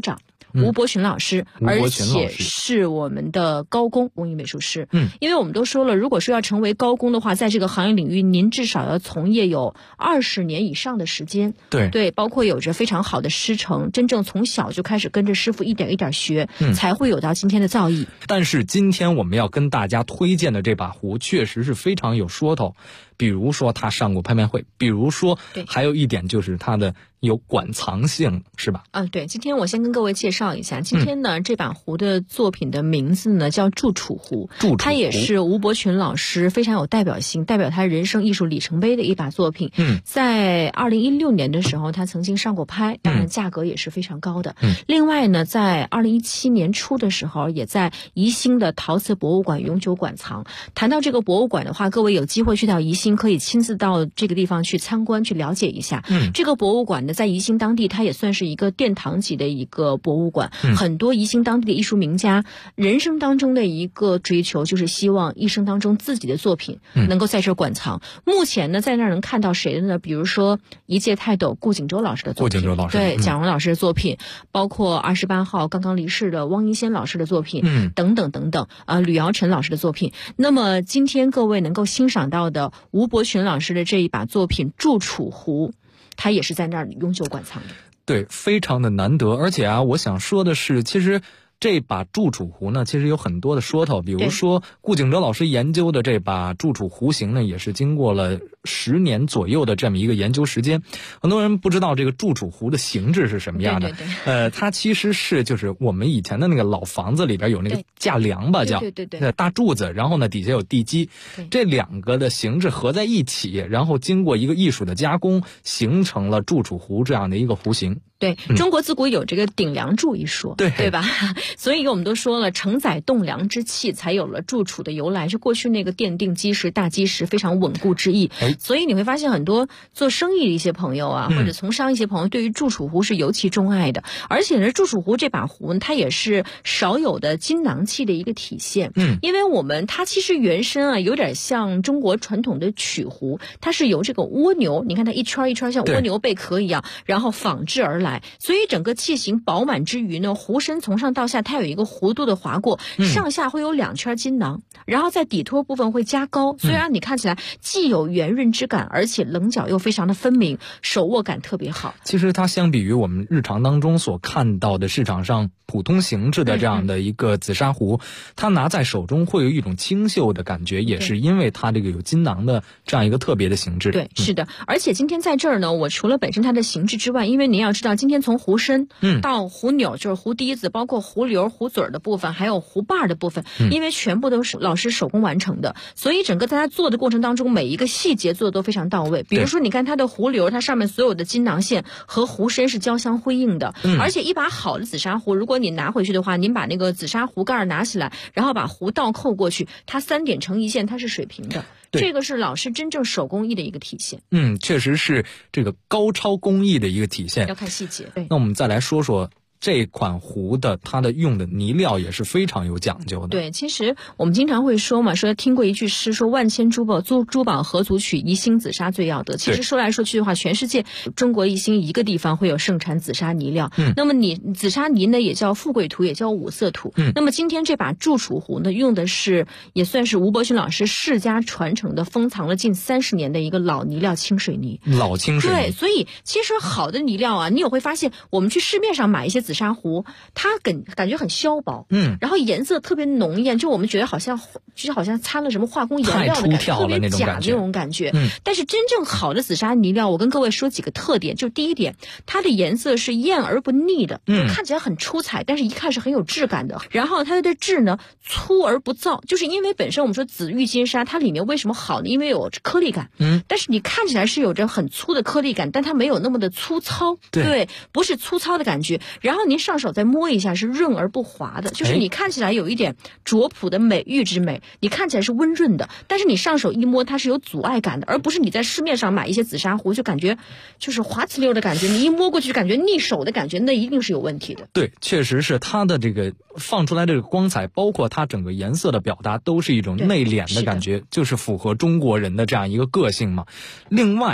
吴伯群老师，而且是我们的高工工艺美术师。因为我们都说了，如果说要成为高工的话，在这个行业领域，您至少要从业有20年以上的时间。对，包括有着非常好的师承，真正从小就开始跟着师傅一点一点学，才会有到今天的造诣。 但是今天我们要跟大家推荐的这把壶，确实是非常有说头。比如说他上过拍卖会，比如说还有一点就是他的有馆藏性，是吧？ 对，今天我先跟各位介绍一下，今天呢这把壶的作品的名字呢叫祝楚壶，它也是吴伯群老师非常有代表性，代表他人生艺术里程碑的一把作品。在2016年的时候他曾经上过拍，当然价格也是非常高的。另外呢，在2017年初的时候，也在宜兴的陶瓷博物馆永久馆藏。谈到这个博物馆的话，各位有机会去到宜兴，可以亲自到这个地方去参观去了解一下。这个博物馆呢，在宜兴当地它也算是一个殿堂级的一个博物馆。很多宜兴当地的艺术名家人生当中的一个追求，就是希望一生当中自己的作品能够在这馆藏。目前呢，在那儿能看到谁的呢？比如说一介泰斗顾景舟老师的作品，对，蒋荣老师的作品，包括28号刚刚离世的汪一仙老师的作品，等等等等，吕尧臣老师的作品。那么今天各位能够欣赏到的吴伯群老师的这一把作品祝楚壶，他也是在那儿永久馆藏的。 对，非常的难得。而且我想说的是，其实这把祝楚壶呢，其实有很多的说头。比如说顾景舟老师研究的这把祝楚壶型呢，也是经过了10年左右的这么一个研究时间。很多人不知道这个祝楚壶的形制是什么样的。它其实是就是我们以前的那个老房子里边有那个架梁吧，叫大柱子，然后呢底下有地基，这两个的形制合在一起，然后经过一个艺术的加工，形成了祝楚壶这样的一个壶形。 对，中国自古有这个顶梁柱一说，对吧？所以我们都说了，承载栋梁之器，才有了祝楚的由来，是过去那个奠定基石、大基石非常稳固之意。所以你会发现很多做生意的一些朋友啊，或者从商一些朋友，对于祝楚壶是尤其钟爱的。而且呢，祝楚壶这把壶呢，它也是少有的金囊器的一个体现。因为它其实原身啊，有点像中国传统的曲壶，它是由这个蜗牛，你看它一圈一圈像蜗牛贝壳一样，然后仿制而来。所以整个器型饱满之余呢，壶身从上到下它有一个弧度的划过，上下会有2圈金囊，然后在底托部分会加高，所以让你看起来既有圆润之感，而且棱角又非常的分明，手握感特别好。 其实它相比于我们日常当中所看到的市场上普通形制的这样的一个紫砂壶，它拿在手中会有一种清秀的感觉，也是因为它这个有金囊的这样一个特别的形制。 对，是的。而且今天在这儿呢，我除了本身它的形制之外，因为您要知道今天从壶身到壶钮，就是壶底子，包括壶流、壶嘴的部分，还有壶把的部分，因为全部都是老师手工完成的，所以整个在它做的过程当中，每一个细节做的都非常到位。比如说你看它的壶流，它上面所有的金囊线和壶身是交相辉映的。而且一把好的紫砂壶，如果你拿回去的话，您把那个紫砂壶盖拿起来，然后把壶倒扣过去，它3点成一线，它是水平的。这个是老师真正手工艺的一个体现。 确实是这个高超工艺的一个体现， 要看细节。对， 那我们再来说说这款壶的它的用的泥料也是非常有讲究的。 对，其实我们经常会说嘛，说听过一句诗，说万千珠宝何足取，宜兴紫砂最要得。其实说来说去的话，全世界中国宜兴一个地方会有盛产紫砂泥料。那么紫砂泥呢，也叫富贵土，也叫五色土。那么今天这把祝楚壶呢，用的是也算是吴伯群老师世家传承的，封藏了近30年的一个老泥料清水泥。 老清水泥。 对，所以其实好的泥料啊，你也会发现，我们去市面上买一些紫砂壶，它感觉很削薄，然后颜色特别浓艳，就我们觉得好像掺了什么化工颜料的感觉，特别假的那种感觉。但是真正好的紫砂泥料，我跟各位说几个特点。就第一点，它的颜色是艳而不腻的，看起来很出彩，但是一看是很有质感的。然后它的质呢，粗而不燥，就是因为本身我们说紫玉金砂，它里面为什么好呢？因为有颗粒感。但是你看起来是有着很粗的颗粒感，但它没有那么的粗糙。对，不是粗糙的感觉。然后您上手再摸一下，是润而不滑的，就是你看起来有一点拙朴的美玉之美，你看起来是温润的，但是你上手一摸，它是有阻碍感的，而不是你在市面上买一些紫砂壶就感觉就是滑呲溜的感觉，你一摸过去感觉腻手的感觉，那一定是有问题的。 对，确实是它的这个放出来这个光彩，包括它整个颜色的表达，都是一种内敛的感觉，就是符合中国人的这样一个个性嘛。另外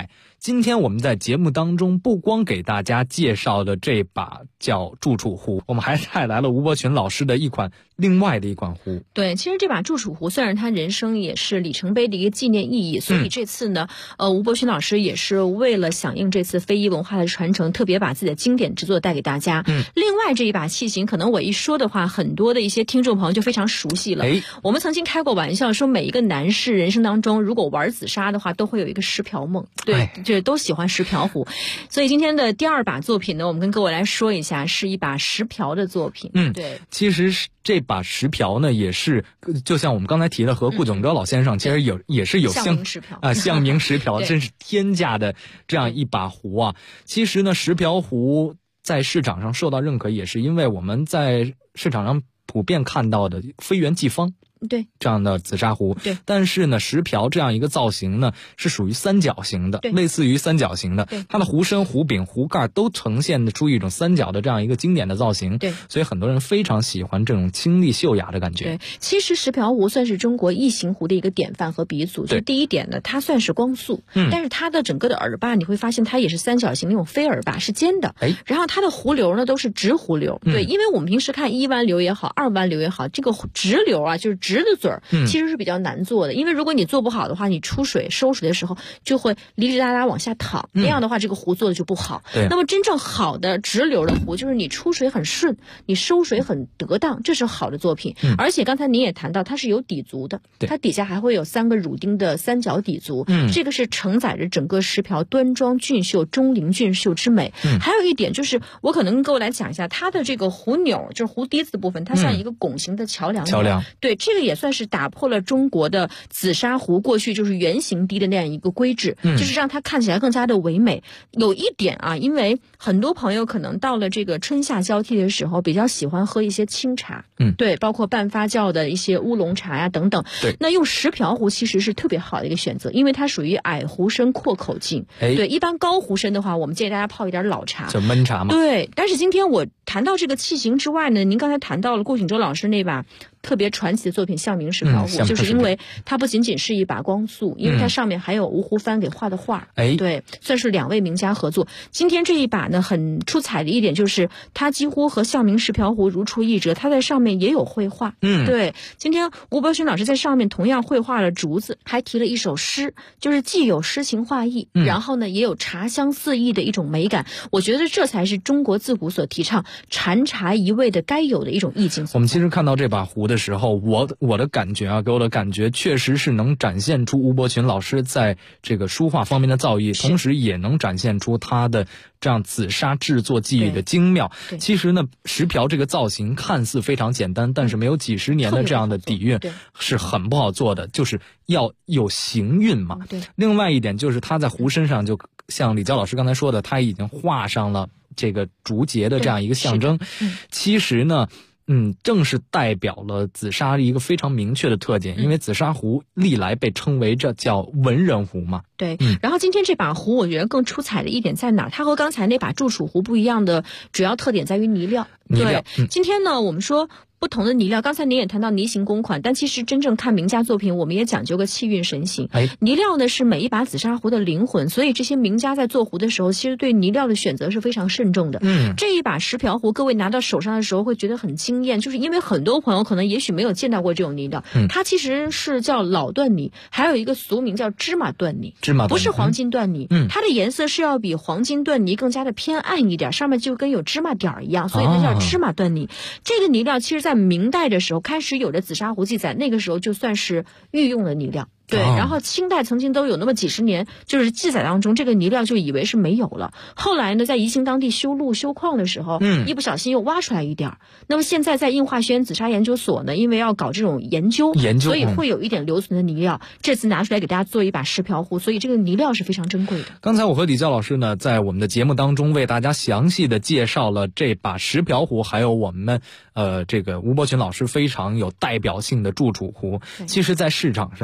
今天我们在节目当中不光给大家介绍的这把叫祝楚壶，我们还带来了吴伯群老师的另外的一款壶。 对，其实这把祝楚壶算是他人生也是里程碑的一个纪念意义，所以这次呢，吴伯群老师也是为了响应这次非遗文化的传承，特别把自己的经典之作带给大家。另外这一把器型，可能我一说的话，很多的一些听众朋友就非常熟悉了。我们曾经开过玩笑说，每一个男士人生当中，如果玩紫砂的话，都会有一个石瓢梦，对，就都喜欢石瓢壶。所以今天的第二把作品呢，我们跟各位来说一下，是一把石瓢的作品。对， 其实这把石瓢呢，也是就像我们刚才提的，和顾炯哲老先生其实也是有象名石瓢象名石瓢，真是天价的这样一把壶啊。其实呢，石瓢壶在市场上受到认可，也是因为我们在市场上普遍看到的非圆即方。 对， 这样的紫砂壶。 对， 但是呢，石瓢这样一个造型呢，是属于三角形的，类似于三角形的。它的壶身、壶柄、壶盖都呈现出一种三角的这样一个经典的造型。 对， 所以很多人非常喜欢这种清丽秀雅的感觉。 对，其实石瓢壶算是中国异形壶的一个典范和鼻祖。就第一点呢，它算是光速，但是它的整个的耳把你会发现它也是三角形那种飞耳把，是尖的。然后它的壶流呢都是直壶流。对，因为我们平时看1弯流也好，2弯流也好，这个直流啊，就是直的嘴儿，其实是比较难做的。因为如果你做不好的话，你出水收水的时候就会哩哩啦啦往下淌，那样的话这个壶做的就不好。那么真正好的直流的壶，就是你出水很顺，你收水很得当，这是好的作品。而且刚才您也谈到，它是有底足的，它底下还会有3个乳钉的三角底足，这个是承载着整个石瓢端庄俊秀、钟灵俊秀之美。还有一点就是，我可能跟各位来讲一下，它的这个壶钮，就是壶底子的部分，它像一个拱形的桥梁。对，这个也算是打破了中国的紫砂壶过去就是圆形滴的那样一个规制，就是让它看起来更加的唯美。有一点啊，因为很多朋友可能到了这个春夏交替的时候，比较喜欢喝一些清茶，对，包括半发酵的一些乌龙茶呀等等。对，那用石瓢壶其实是特别好的一个选择，因为它属于矮壶身阔口径。对，一般高壶身的话，我们建议大家泡一点老茶， 就焖茶嘛。 对，但是今天我谈到这个器型之外呢，您刚才谈到了顾炯哲老师那把特别传奇的作品象名石瓢壶，就是因为它不仅仅是一把光速，因为它上面还有吴湖帆给画的画。对，算是2位名家合作。今天这一把呢，很出彩的一点就是它几乎和象名石瓢壶如出一辙，它在上面也有绘画。对，今天吴伯群老师在上面同样绘画了竹子，还提了一首诗，就是既有诗情画意，然后呢也有茶香四溢的一种美感。我觉得这才是中国自古所提倡禅茶一味的该有的一种意境。 我们其实看到这把壶的时候，我的感觉啊，给我的感觉确实是能展现出吴伯群老师在这个书画方面的造诣，同时也能展现出他的这样紫砂制作技艺的精妙。其实呢，石瓢这个造型看似非常简单，但是没有几十年的这样的底蕴是很不好做的，就是要有行韵嘛。另外一点就是他在壶身上，就像李娇老师刚才说的，他已经画上了这个竹节的这样一个象征。其实呢，正是代表了紫砂一个非常明确的特点，因为紫砂壶历来被称为这叫文人壶嘛。 对，然后今天这把壶我觉得更出彩的一点在哪？它和刚才那把祝楚壶不一样的主要特点在于泥料。对，今天呢我们说不同的泥料，刚才您也谈到泥形公款，但其实真正看名家作品，我们也讲究个气韵神形。泥料呢是每一把紫砂壶的灵魂，所以这些名家在做壶的时候，其实对泥料的选择是非常慎重的。这一把石瓢壶，各位拿到手上的时候会觉得很惊艳，就是因为很多朋友可能也许没有见到过这种泥料，它其实是叫老缎泥，还有一个俗名叫芝麻缎泥，不是黄金缎泥。它的颜色是要比黄金缎泥更加的偏暗一点，上面就跟有芝麻点一样，所以它叫芝麻缎泥。这个泥料其实在明代的时候开始有的紫砂壶记载，那个时候就算是御用的泥料。对，然后清代曾经都有那么几十年，就是记载当中这个泥料就以为是没有了。后来呢，在宜兴当地修路修矿的时候，一不小心又挖出来一点。那么现在在应化学院紫砂研究所呢，因为要搞这种研究，所以会有一点留存的泥料。这次拿出来给大家做一把石瓢壶，所以这个泥料是非常珍贵的。 刚才我和李娇老师呢，在我们的节目当中为大家详细的介绍了这把石瓢壶，还有我们这个吴伯群老师非常有代表性的祝楚壶。其实，在市场上，吴伯群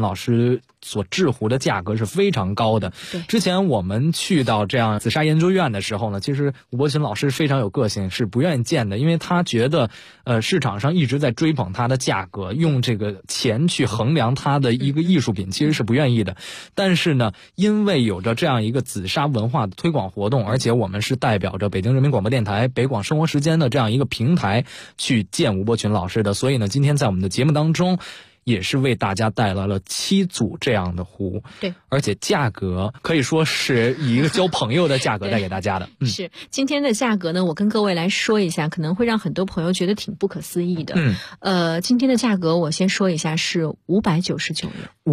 老师所制壶的价格是非常高的。之前我们去到这样紫砂研究院的时候呢，其实吴伯群老师非常有个性，是不愿意见的，因为他觉得市场上一直在追捧它的价格，用这个钱去衡量它的一个艺术品，其实是不愿意的。但是呢，因为有着这样一个紫砂文化的推广活动，而且我们是代表着北京人民广播电台北广生活时间的这样一个平台去见吴伯群老师的，所以呢，今天在我们的节目当中也是为大家带来了7组这样的壶， 对， 而且价格可以说是以一个交朋友的价格带给大家的。 是今天的价格呢，我跟各位来说一下，可能会让很多朋友觉得挺不可思议的。今天的价格我先说一下是599元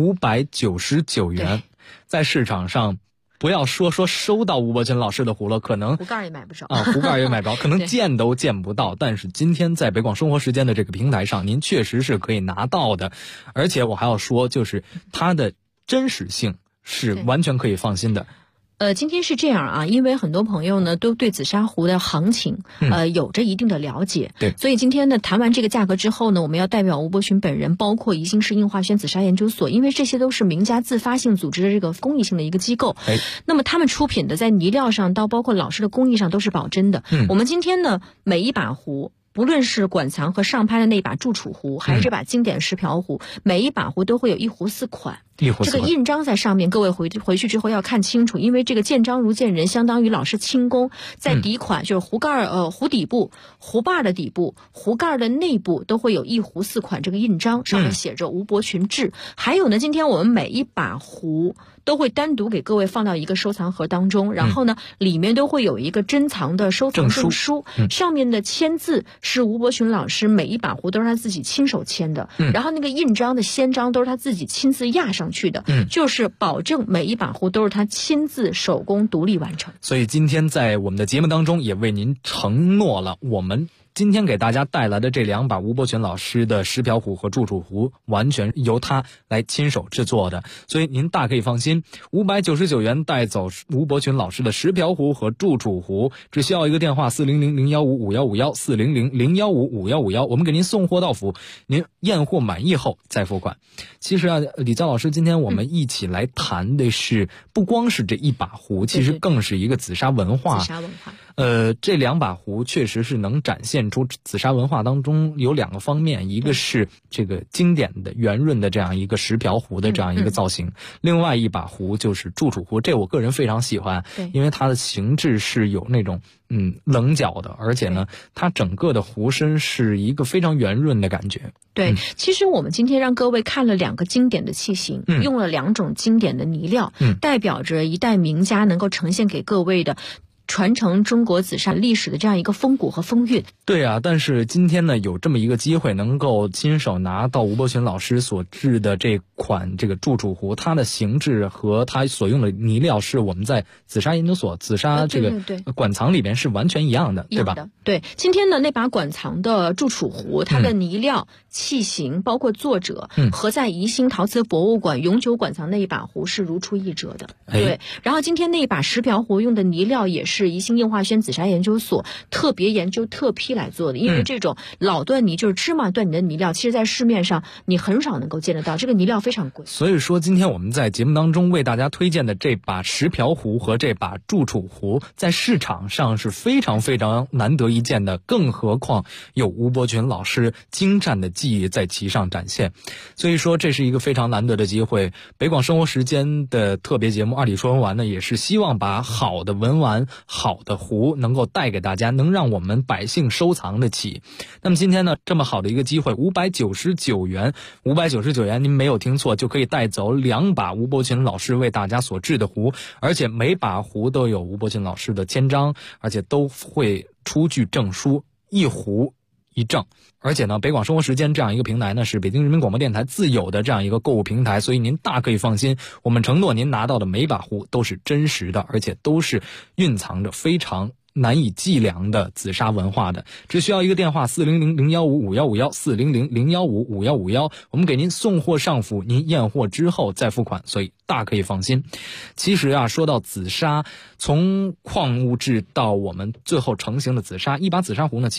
，599元，在市场上。不要说收到吴伯群老师的壶了，可能壶盖也买不着壶盖也买不着，可能见都见不到。但是今天在北广生活时间的这个平台上，您确实是可以拿到的。而且我还要说，就是它的真实性是完全可以放心的。 今天是这样啊，因为很多朋友呢都对紫砂壶的行情有着一定的了解， 对， 所以今天呢谈完这个价格之后呢，我们要代表吴伯群本人，包括宜兴市应化轩紫砂研究所，因为这些都是名家自发性组织的这个公益性的一个机构，那么他们出品的在泥料上到包括老师的工艺上都是保真的。我们今天呢每一把壶，不论是馆藏和上拍的那把祝楚壶，还是这把经典石瓢壶，每一把壶都会有1壶4款。这个印章在上面，各位回去之后要看清楚，因为这个见章如见人，相当于老师亲工。在底款就是壶盖壶底部、壶把的底部、壶盖的内部都会有1壶4款这个印章，上面写着吴伯群制。还有呢，今天我们每一把壶都会单独给各位放到一个收藏盒当中，然后呢，里面都会有一个珍藏的收藏证书，上面的签字是吴伯群老师每一把壶都是他自己亲手签的，然后那个印章的先章都是他自己亲自压上去的，就是保证每一把壶都是他亲自手工独立完成。 所以今天在我们的节目当中也为您承诺了，我们今天给大家带来的这2把吴伯群老师的石瓢壶和祝楚壶，完全由他来亲手制作的，所以您大可以放心，599元带走吴伯群老师的石瓢壶和祝楚壶，只需要一个电话400-015-5151 400-015-5151，我们给您送货到府，您验货满意后再付款。其实啊，李佳老师，今天我们一起来谈的是不光是这一把壶，其实更是一个紫砂文化。 紫砂文化。 这2把壶确实是能展现出紫砂文化当中有2个方面，一个是这个经典的圆润的这样一个石瓢壶的这样一个造型，另外一把壶就是祝楚壶，这我个人非常喜欢，因为它的形制是有那种棱角的，而且呢，它整个的壶身是一个非常圆润的感觉。 对，其实我们今天让各位看了2个经典的器型，用了2种经典的泥料，代表着一代名家能够呈现给各位的传承中国紫砂历史的这样一个风骨和风韵。 对啊，但是今天呢，有这么一个机会，能够亲手拿到吴伯群老师所制的这款这个祝楚壶，它的形制和它所用的泥料是我们在紫砂研究所紫砂这个馆藏里边是完全一样的，对吧？ 对，今天呢那把馆藏的祝楚壶，它的泥料、器型包括作者和在宜兴陶瓷博物馆永久馆藏那一把壶是如出一辙的。对，然后今天那一把石瓢壶用的泥料也是宜兴应化轩紫砂研究所特别研究特批来做的，因为这种老段泥就是芝麻段泥的泥料，其实在市面上你很少能够见得到，这个泥料非常贵。 所以说今天我们在节目当中为大家推荐的这把石瓢壶和这把祝楚壶在市场上是非常非常难得一见的，更何况有吴伯群老师精湛的技艺在其上展现，所以说这是一个非常难得的机会。北广生活时间的特别节目二里说文玩呢，也是希望把好的文玩好的壶能够带给大家，能让我们百姓收藏得起。那么今天呢，这么好的一个机会，599元，599元，您没有听错，就可以带走2把吴伯群老师为大家所制的壶，而且每把壶都有吴伯群老师的签章，而且都会出具证书，1壶1证。而且呢，北广生活时间这样一个平台呢，是北京人民广播电台自有的这样一个购物平台，所以您大可以放心，我们承诺您拿到的每把壶都是真实的，而且都是蕴藏着非常难以计量的紫砂文化的。只需要一个电话400-015-5151 400-015-5151，我们给您送货上府，您验货之后再付款，所以大可以放心。其实啊，说到紫砂，从矿物质到我们最后成型的紫砂，一把紫砂壶呢，其实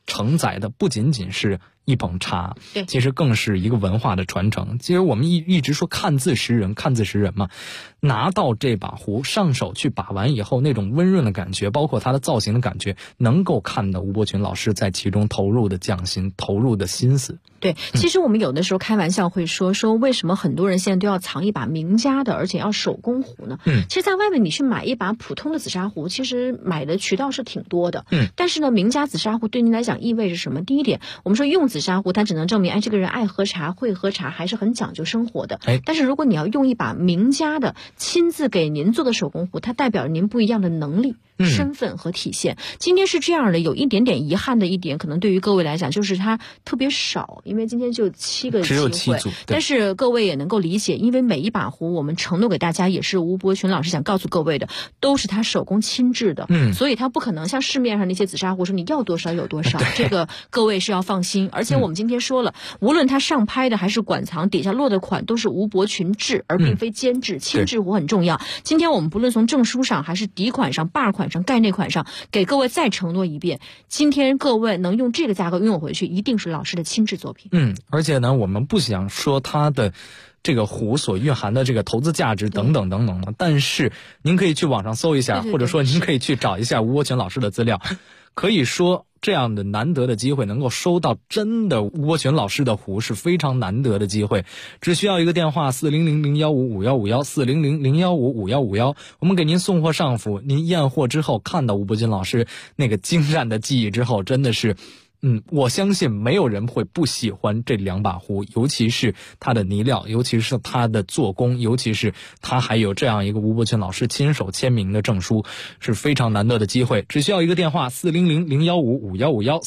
承载的不仅仅是一捧茶， 对， 其实更是一个文化的传承。其实我们一直说看字识人，看字识人嘛。拿到这把壶上手去把玩以后，那种温润的感觉，包括它的造型的感觉，能够看到吴伯群老师在其中投入的匠心，投入的心思。 对，其实我们有的时候开玩笑会说为什么很多人现在都要藏一把名家的，而且要手工壶呢？其实在外面你去买一把普通的紫砂壶，其实买的渠道是挺多的。但是呢，名家紫砂壶对您来讲意味着什么？第一点，我们说用紫砂壶，它只能证明这个人爱喝茶，会喝茶，还是很讲究生活的。但是如果你要用一把名家的亲自给您做的手工壶，它代表着您不一样的能力、身份和体现。今天是这样的，有一点点遗憾的一点，可能对于各位来讲就是它特别少，因为今天就7个机会， 只有7组。 但是各位也能够理解，因为每一把壶我们承诺给大家，也是吴伯群老师想告诉各位的，都是他手工亲制的。所以他不可能像市面上那些紫砂壶说你要多少有多少，这个各位是要放心。而且我们今天说了，无论他上拍的还是馆藏底下落的款，都是吴伯群制，而并非监制。亲制壶很重要。今天我们不论从证书上还是底款上、把款上、概内款上，给各位再承诺一遍，今天各位能用这个价格拥有回去，一定是老师的亲制作品。 而且呢，我们不想说它的这个壶所蕴含的这个投资价值等等等等的，但是您可以去网上搜一下，或者说您可以去找一下吴伯群老师的资料。可以说这样的难得的机会能够收到真的吴伯群老师的壶是非常难得的机会，只需要一个电话400-015-5151 400-015-5151，我们给您送货上府，您验货之后看到吴伯群老师那个精湛的技艺之后，真的是我相信没有人会不喜欢这2把壶，尤其是它的泥料，尤其是它的做工，尤其是它还有这样一个吴伯群老师亲手签名的证书，是非常难得的机会。只需要一个电话400-015-5151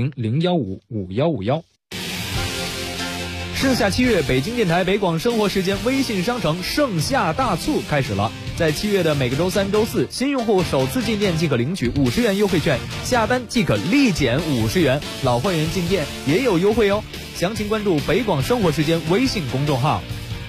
400-015-5151。盛夏7月，北京电台北广生活时间微信商城盛夏大促开始了。在7月的每个周3、周4，新用户首次进店即可领取50元优惠券，下单即可立减50元，老会员进店也有优惠哦。详情关注北广生活时间微信公众号。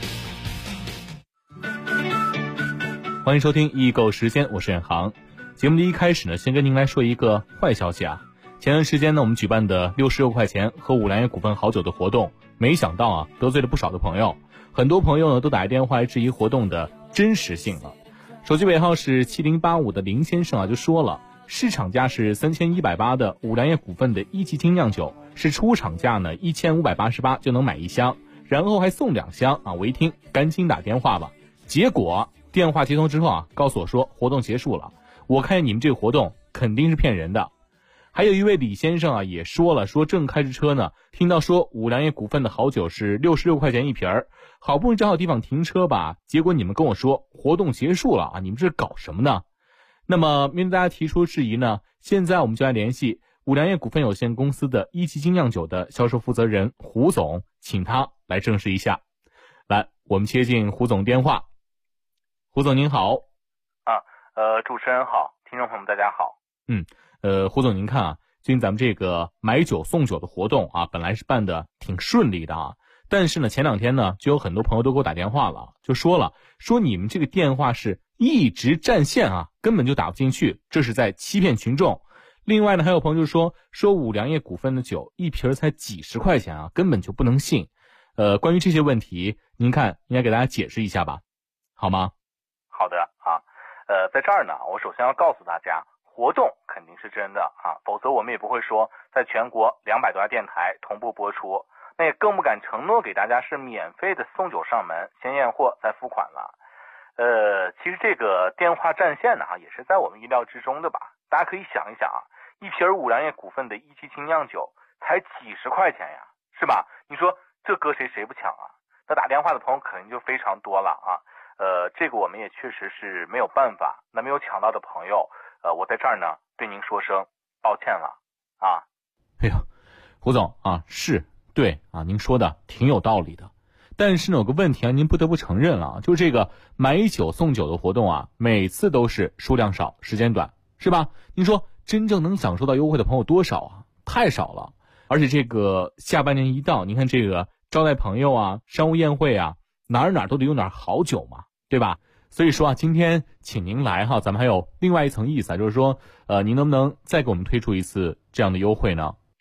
欢迎收听易购时间，我是远航。节目的一开始呢，先跟您来说一个坏消息啊。前段时间呢，我们举办的66块钱喝五粮液股份好酒的活动，没想到啊，得罪了不少的朋友。很多朋友呢都打电话来质疑活动的真实性了。手机尾号是7085的林先生啊就说了，市场价是3180的五粮液股份的1级精酿酒，是出厂价呢1588就能买1箱，然后还送2箱啊！我一听赶紧打电话吧。结果电话接通之后啊，告诉我说活动结束了。我看你们这个活动肯定是骗人的。还有一位李先生啊也说了，说正开着车呢，听到说五粮液股份的好酒是66块钱一瓶儿，好不容易找好地方停车吧，结果你们跟我说活动结束了啊，你们这是搞什么呢？那么面对大家提出质疑呢，现在我们就来联系五粮液股份有限公司的1级精酿酒的销售负责人胡总，请他来证实一下。来，我们接进胡总电话。胡总您好。 主持人好，听众朋友们大家好。 胡总您看啊，最近咱们这个买酒送酒的活动啊，本来是办的挺顺利的啊，但是呢前2天呢就有很多朋友都给我打电话了，就说你们这个电话是一直占线啊，根本就打不进去，这是在欺骗群众。另外呢还有朋友就说五粮液股份的酒一瓶才几十块钱啊，根本就不能信。关于这些问题您看应该给大家解释一下吧，好吗？ 好的啊，在这儿呢我首先要告诉大家，活动肯定是真的啊，否则我们也不会说在全国200多家电台同步播出，那也更不敢承诺给大家是免费的送酒上门，先验货再付款了。其实这个电话占线呢也是在我们意料之中的吧。大家可以想一想啊，一瓶五粮液股份的1级精酿酒才几十块钱呀，是吧？你说这搁谁不抢啊？那打电话的朋友肯定就非常多了啊。这个我们也确实是没有办法。那没有抢到的朋友，我在这儿呢对您说声抱歉了啊。 哎呀，胡总啊，是对啊，您说的挺有道理的。但是呢有个问题啊，您不得不承认了啊，就这个买酒送酒的活动啊，每次都是数量少时间短，是吧？您说真正能享受到优惠的朋友多少啊？太少了。而且这个下半年一到，您看这个招待朋友啊，商务宴会啊，哪儿都得用点好酒嘛，对吧？所以说啊，今天请您来哈，咱们还有另外一层意思啊，就是说您能不能再给我们推出一次这样的优惠呢？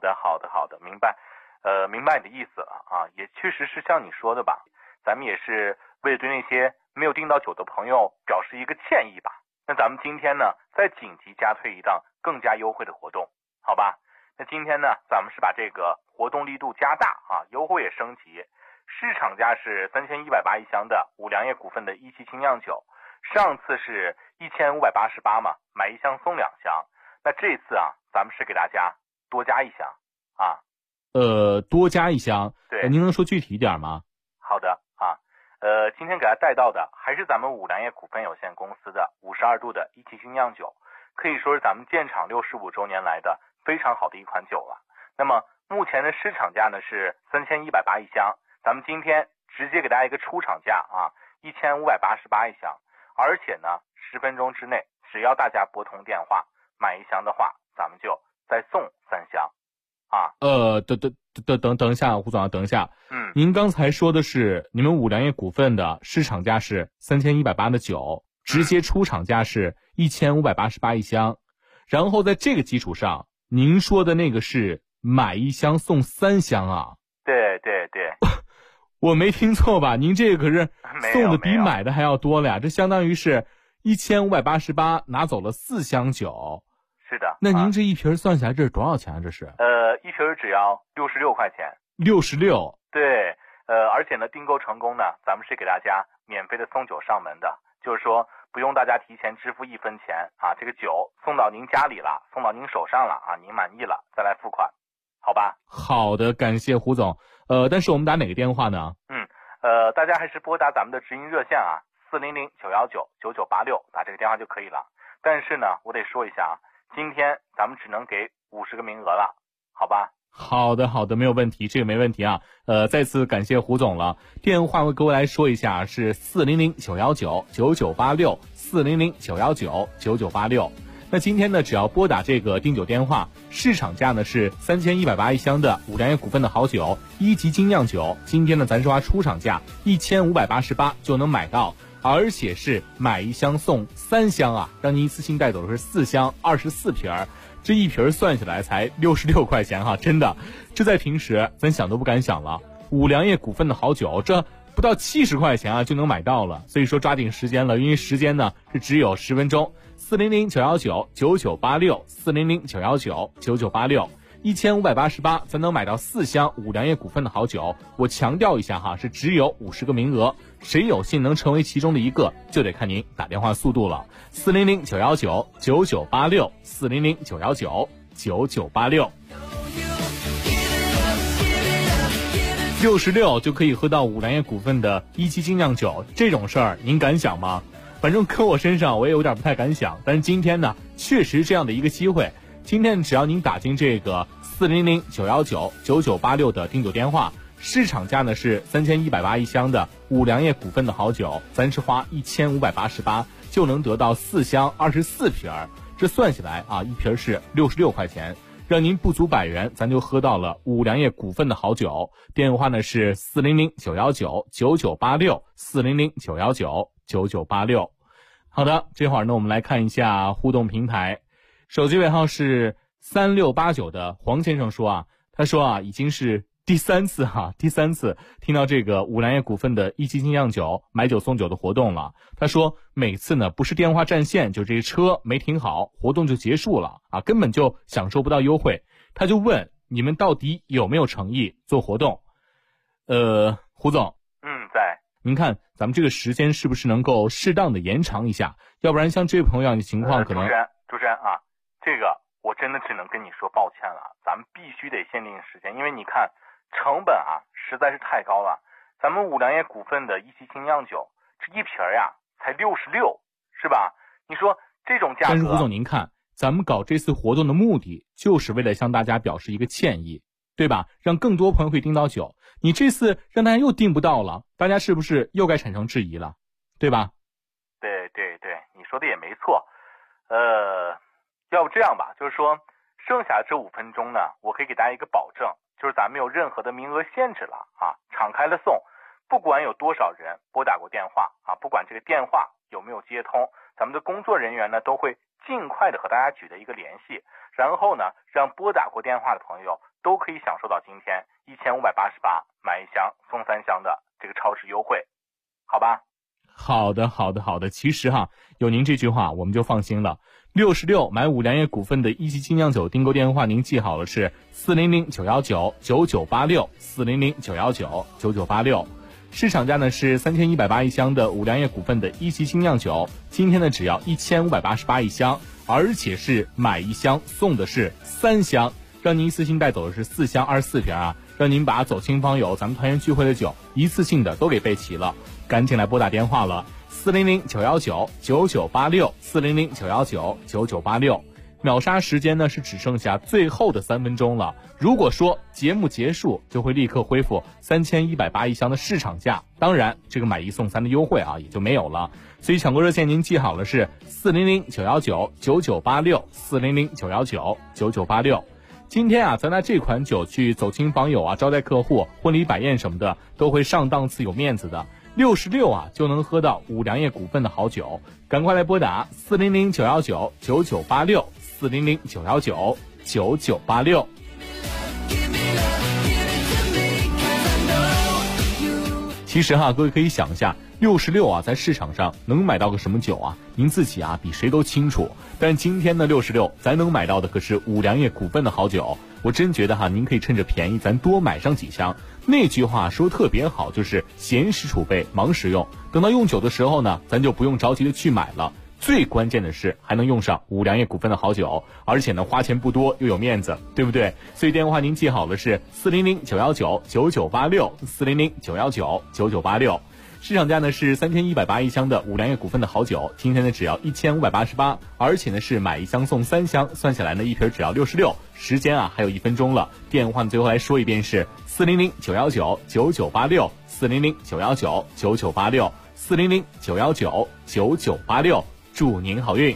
的，明白，明白你的意思了啊，也确实是像你说的吧，咱们也是为了对那些没有订到酒的朋友表示一个歉意吧。那咱们今天呢，再紧急加推一档更加优惠的活动，好吧？那今天呢，咱们是把这个活动力度加大啊，优惠也升级，市场价是3180一箱的五粮液股份的一期精酿酒，上次是1588嘛，买一箱送2箱，那这次啊，咱们是给大家多加一箱啊。 多加一箱， 对， 您能说具体一点吗？ 好的啊，今天给大家带到的还是咱们五粮液股份有限公司的52度的一期精酿酒，可以说是咱们建厂65周年来的非常好的一款酒了。那么目前的市场价呢是3180一箱，咱们今天直接给大家一个出厂价啊，1588一箱，而且呢10分钟之内，只要大家拨通电话买一箱的话，咱们就再送3箱啊。 等一下，胡总，等一下。您刚才说的是你们五粮液股份的市场价是3180的酒，直接出厂价是1588一箱，然后在这个基础上，您说的那个是买一箱送3箱啊？ 对对对， 我没听错吧？您这个可是送的比买的还要多了呀，这相当于是1588拿走了4箱酒。 是的。 那您这一瓶算下来这是多少钱啊？这是？ 一瓶只要66块钱。 66。 对，而且呢，订购成功呢，咱们是给大家免费的送酒上门的，就是说不用大家提前支付1分钱啊，这个酒送到您家里了，送到您手上了啊，您满意了再来付款，好吧？ 好的，感谢胡总。但是我们打哪个电话呢？ 大家还是拨打咱们的直营热线啊，400-919-9986，打这个电话就可以了。但是呢，我得说一下啊，今天咱们只能给50个名额了，好吧？ 好的，没有问题，这个没问题啊。再次感谢胡总了。电话我各位来说一下，是400-919-9986 400-919-9986。那今天呢，只要拨打这个订酒电话，市场价呢是3180一箱的五粮液股份的好酒1级精酿酒，今天呢咱是花出厂价1588就能买到，而且是买一箱送3箱啊，让您一次性带走的是4箱24瓶儿。这一瓶算下来才66块钱哈，真的，这在平时咱想都不敢想了。五粮液股份的好酒，这不到70块钱啊就能买到了，所以说抓紧时间了，因为时间呢是只有10分钟。400-919-9986 400-919-9986 1588咱能买到4箱五粮液股份的好酒。我强调一下哈，是只有50个名额，谁有幸能成为其中的一个，就得看您打电话速度了。400-919-9986 400-919-9986 66就可以喝到五粮液股份的1期精酿酒，这种事儿您敢想吗？反正搁我身上我也有点不太敢想，但是今天呢确实这样的一个机会，今天只要您打进这个400-919-9986的订酒电话，市场价呢是3180一箱的五粮液股份的好酒，咱是花1588就能得到4箱24瓶儿，这算起来啊，一瓶是66块钱，让您不足100元，咱就喝到了五粮液股份的好酒。电话呢是400-919-9986 400-919-9986。好的，这会儿呢我们来看一下互动平台，手机尾号是3689的黄先生说啊，他说啊已经是第三次听到这个五粮液股份的1期精酿酒买酒送酒的活动了。他说每次呢不是电话占线，就这车没停好，活动就结束了啊，根本就享受不到优惠。他就问你们到底有没有诚意做活动？胡总， 在。 您看咱们这个时间是不是能够适当的延长一下？要不然像这位朋友的情况可能。 主持人啊，这个我真的只能跟你说抱歉了，咱们必须得限定时间，因为你看成本啊实在是太高了。咱们五粮液股份的1期精酿酒，这一瓶呀才66，是吧？你说这种价格。 但是胡总您看，咱们搞这次活动的目的就是为了向大家表示一个歉意，对吧？让更多朋友会订到酒。你这次让大家又订不到了，大家是不是又该产生质疑了，对吧？ 对，你说的也没错。要不这样吧，就是说剩下这5分钟呢，我可以给大家一个保证，就是咱们没有任何的名额限制了啊，敞开了送，不管有多少人拨打过电话啊，不管这个电话有没有接通，咱们的工作人员呢都会尽快的和大家取得一个联系， 然后呢，让拨打过电话的朋友都可以享受到今天1588买1箱送3箱的这个超市优惠，好吧？ 好的。其实有您这句话我们就放心了。66买五粮液股份的一级精酿酒订购电话您记好了，是400-919-9986，400-919-9986。市场价呢是3180一箱的五粮液股份的一级精酿酒，今天呢只要1588一箱，而且是买1箱送的是3箱，让您一次性带走的是4箱24瓶让您把走亲访友咱们团圆聚会的酒一次性的都给备齐了。赶紧来拨打电话了，400-919-9986，400-919-9986。秒杀时间呢是只剩下最后的3分钟了，如果说节目结束就会立刻恢复3180一箱的市场价，当然这个买1送3的优惠也就没有了。所以抢购热线您记好了，是400-919-9986，400-919-9986。今天咱拿这款酒去走亲访友招待客户、婚礼摆宴什么的都会上档次有面子的。66就能喝到五粮液股份的好酒，赶快来拨打400-919-9986，400-919-9986。其实各位可以想一下，66在市场上能买到个什么酒您自己比谁都清楚。但今天的66咱能买到的可是五粮液股份的好酒，我真觉得您可以趁着便宜咱多买上几箱。那句话说特别好，就是闲时储备忙时用，等到用酒的时候呢，咱就不用着急的去买了。最关键的是还能用上五粮液股份的好酒，而且呢花钱不多又有面子，对不对？所以电话您记好了，是400-919-9986，400-919-9986。市场价呢是3180一箱的五粮液股份的好酒，今天呢只要1588，而且呢是买1箱送3箱，算下来呢一瓶只要66。时间还有1分钟了，电话呢最后来说一遍是400-919-9986，400-919-9986，400-919-9986。祝您好运。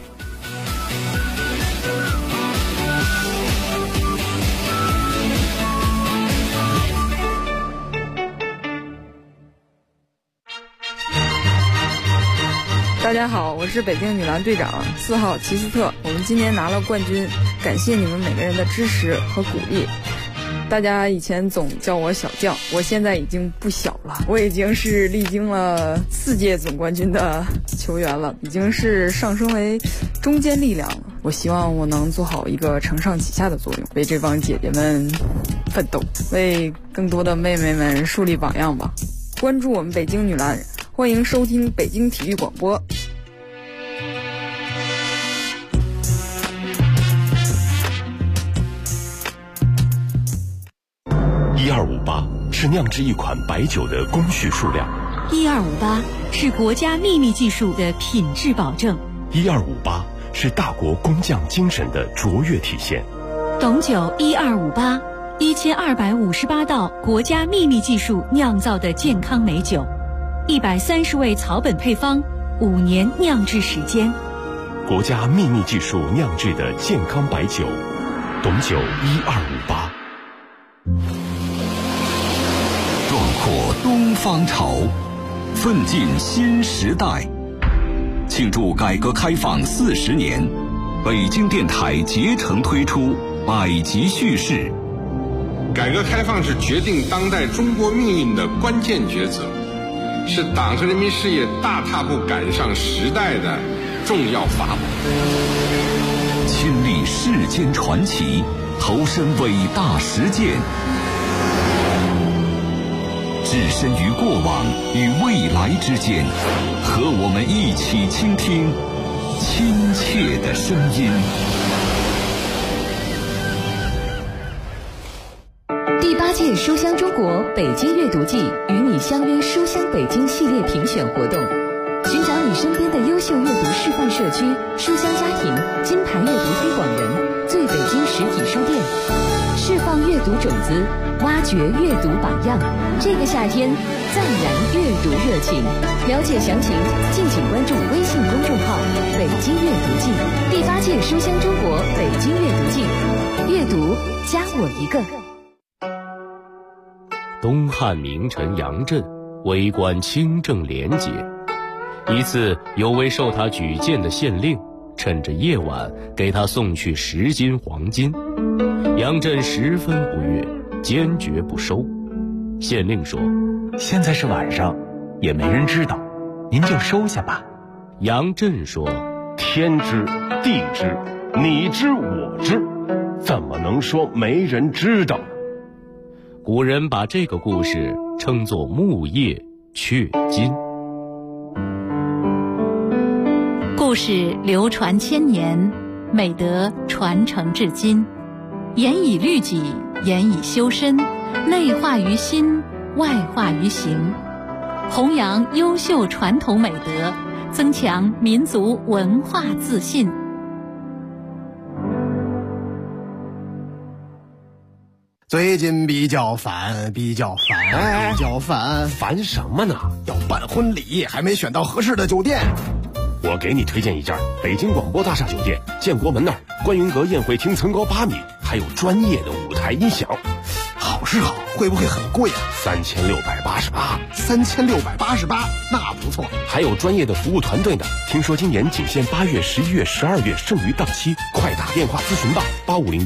大家好，我是北京女篮队长4号齐斯特，我们今年拿了冠军，感谢你们每个人的支持和鼓励。大家以前总叫我小将，我现在已经不小了，我已经是历经了4届总冠军的球员了，已经是上升为中坚力量了。我希望我能做好一个承上启下的作用，为这帮姐姐们奋斗，为更多的妹妹们树立榜样吧。关注我们北京女篮，欢迎收听北京体育广播。 1258是酿制一款白酒的工序数量 ，1258是国家秘密技术的品质保证 ，1258是大国工匠精神的卓越体现。 董酒1258，1258道国家秘密技术酿造的健康美酒，130味草本配方，5年酿制时间， 国家秘密技术酿制的健康白酒，董酒1258。 壮阔东方潮，奋进新时代。庆祝改革开放40年，北京电台竭诚推出百集叙事。 改革开放是决定当代中国命运的关键抉择，是党和人民事业大踏步赶上时代的重要法宝。 亲历世间传奇，投身伟大实践，置身于过往与未来之间，和我们一起倾听亲切的声音。 第8届书香中国北京阅读季与你相约书香北京系列评选活动，寻找你身边的优秀阅读示范社区、书香家庭、金牌阅读推广人、最北京实体书店，释放阅读种子，挖掘阅读榜样。这个夏天暂燃阅读热情，了解详情敬请关注微信公众号北京阅读季。第8届书香中国北京阅读季，阅读加我一个。 东汉名臣杨震为官清正廉洁，一次有位受他举荐的县令趁着夜晚给他送去10斤黄金。杨震十分不悦，坚决不收。县令说：“ 现在是晚上，也没人知道，您就收下吧。” 杨震说：“ 天知地知，你知我知，怎么能说没人知道呢？” 古人把这个故事称作木叶雀金。 故事流传千年，美德传承至今。严以律己，严以修身，内化于心，外化于行，弘扬优秀传统美德，增强民族文化自信。 最近比较烦， 烦什么呢？ 要办婚礼，还没选到合适的酒店。 我给你推荐一家北京广播大厦酒店，建国门那儿，观云阁宴会厅层高8米，还有专业的舞台音响。 好是好，会不会很贵啊 ？3688。 3688，那不错。 还有专业的服务团队呢。听说今年仅限8月、11月、12月剩余档期，快打电话咨询吧，8501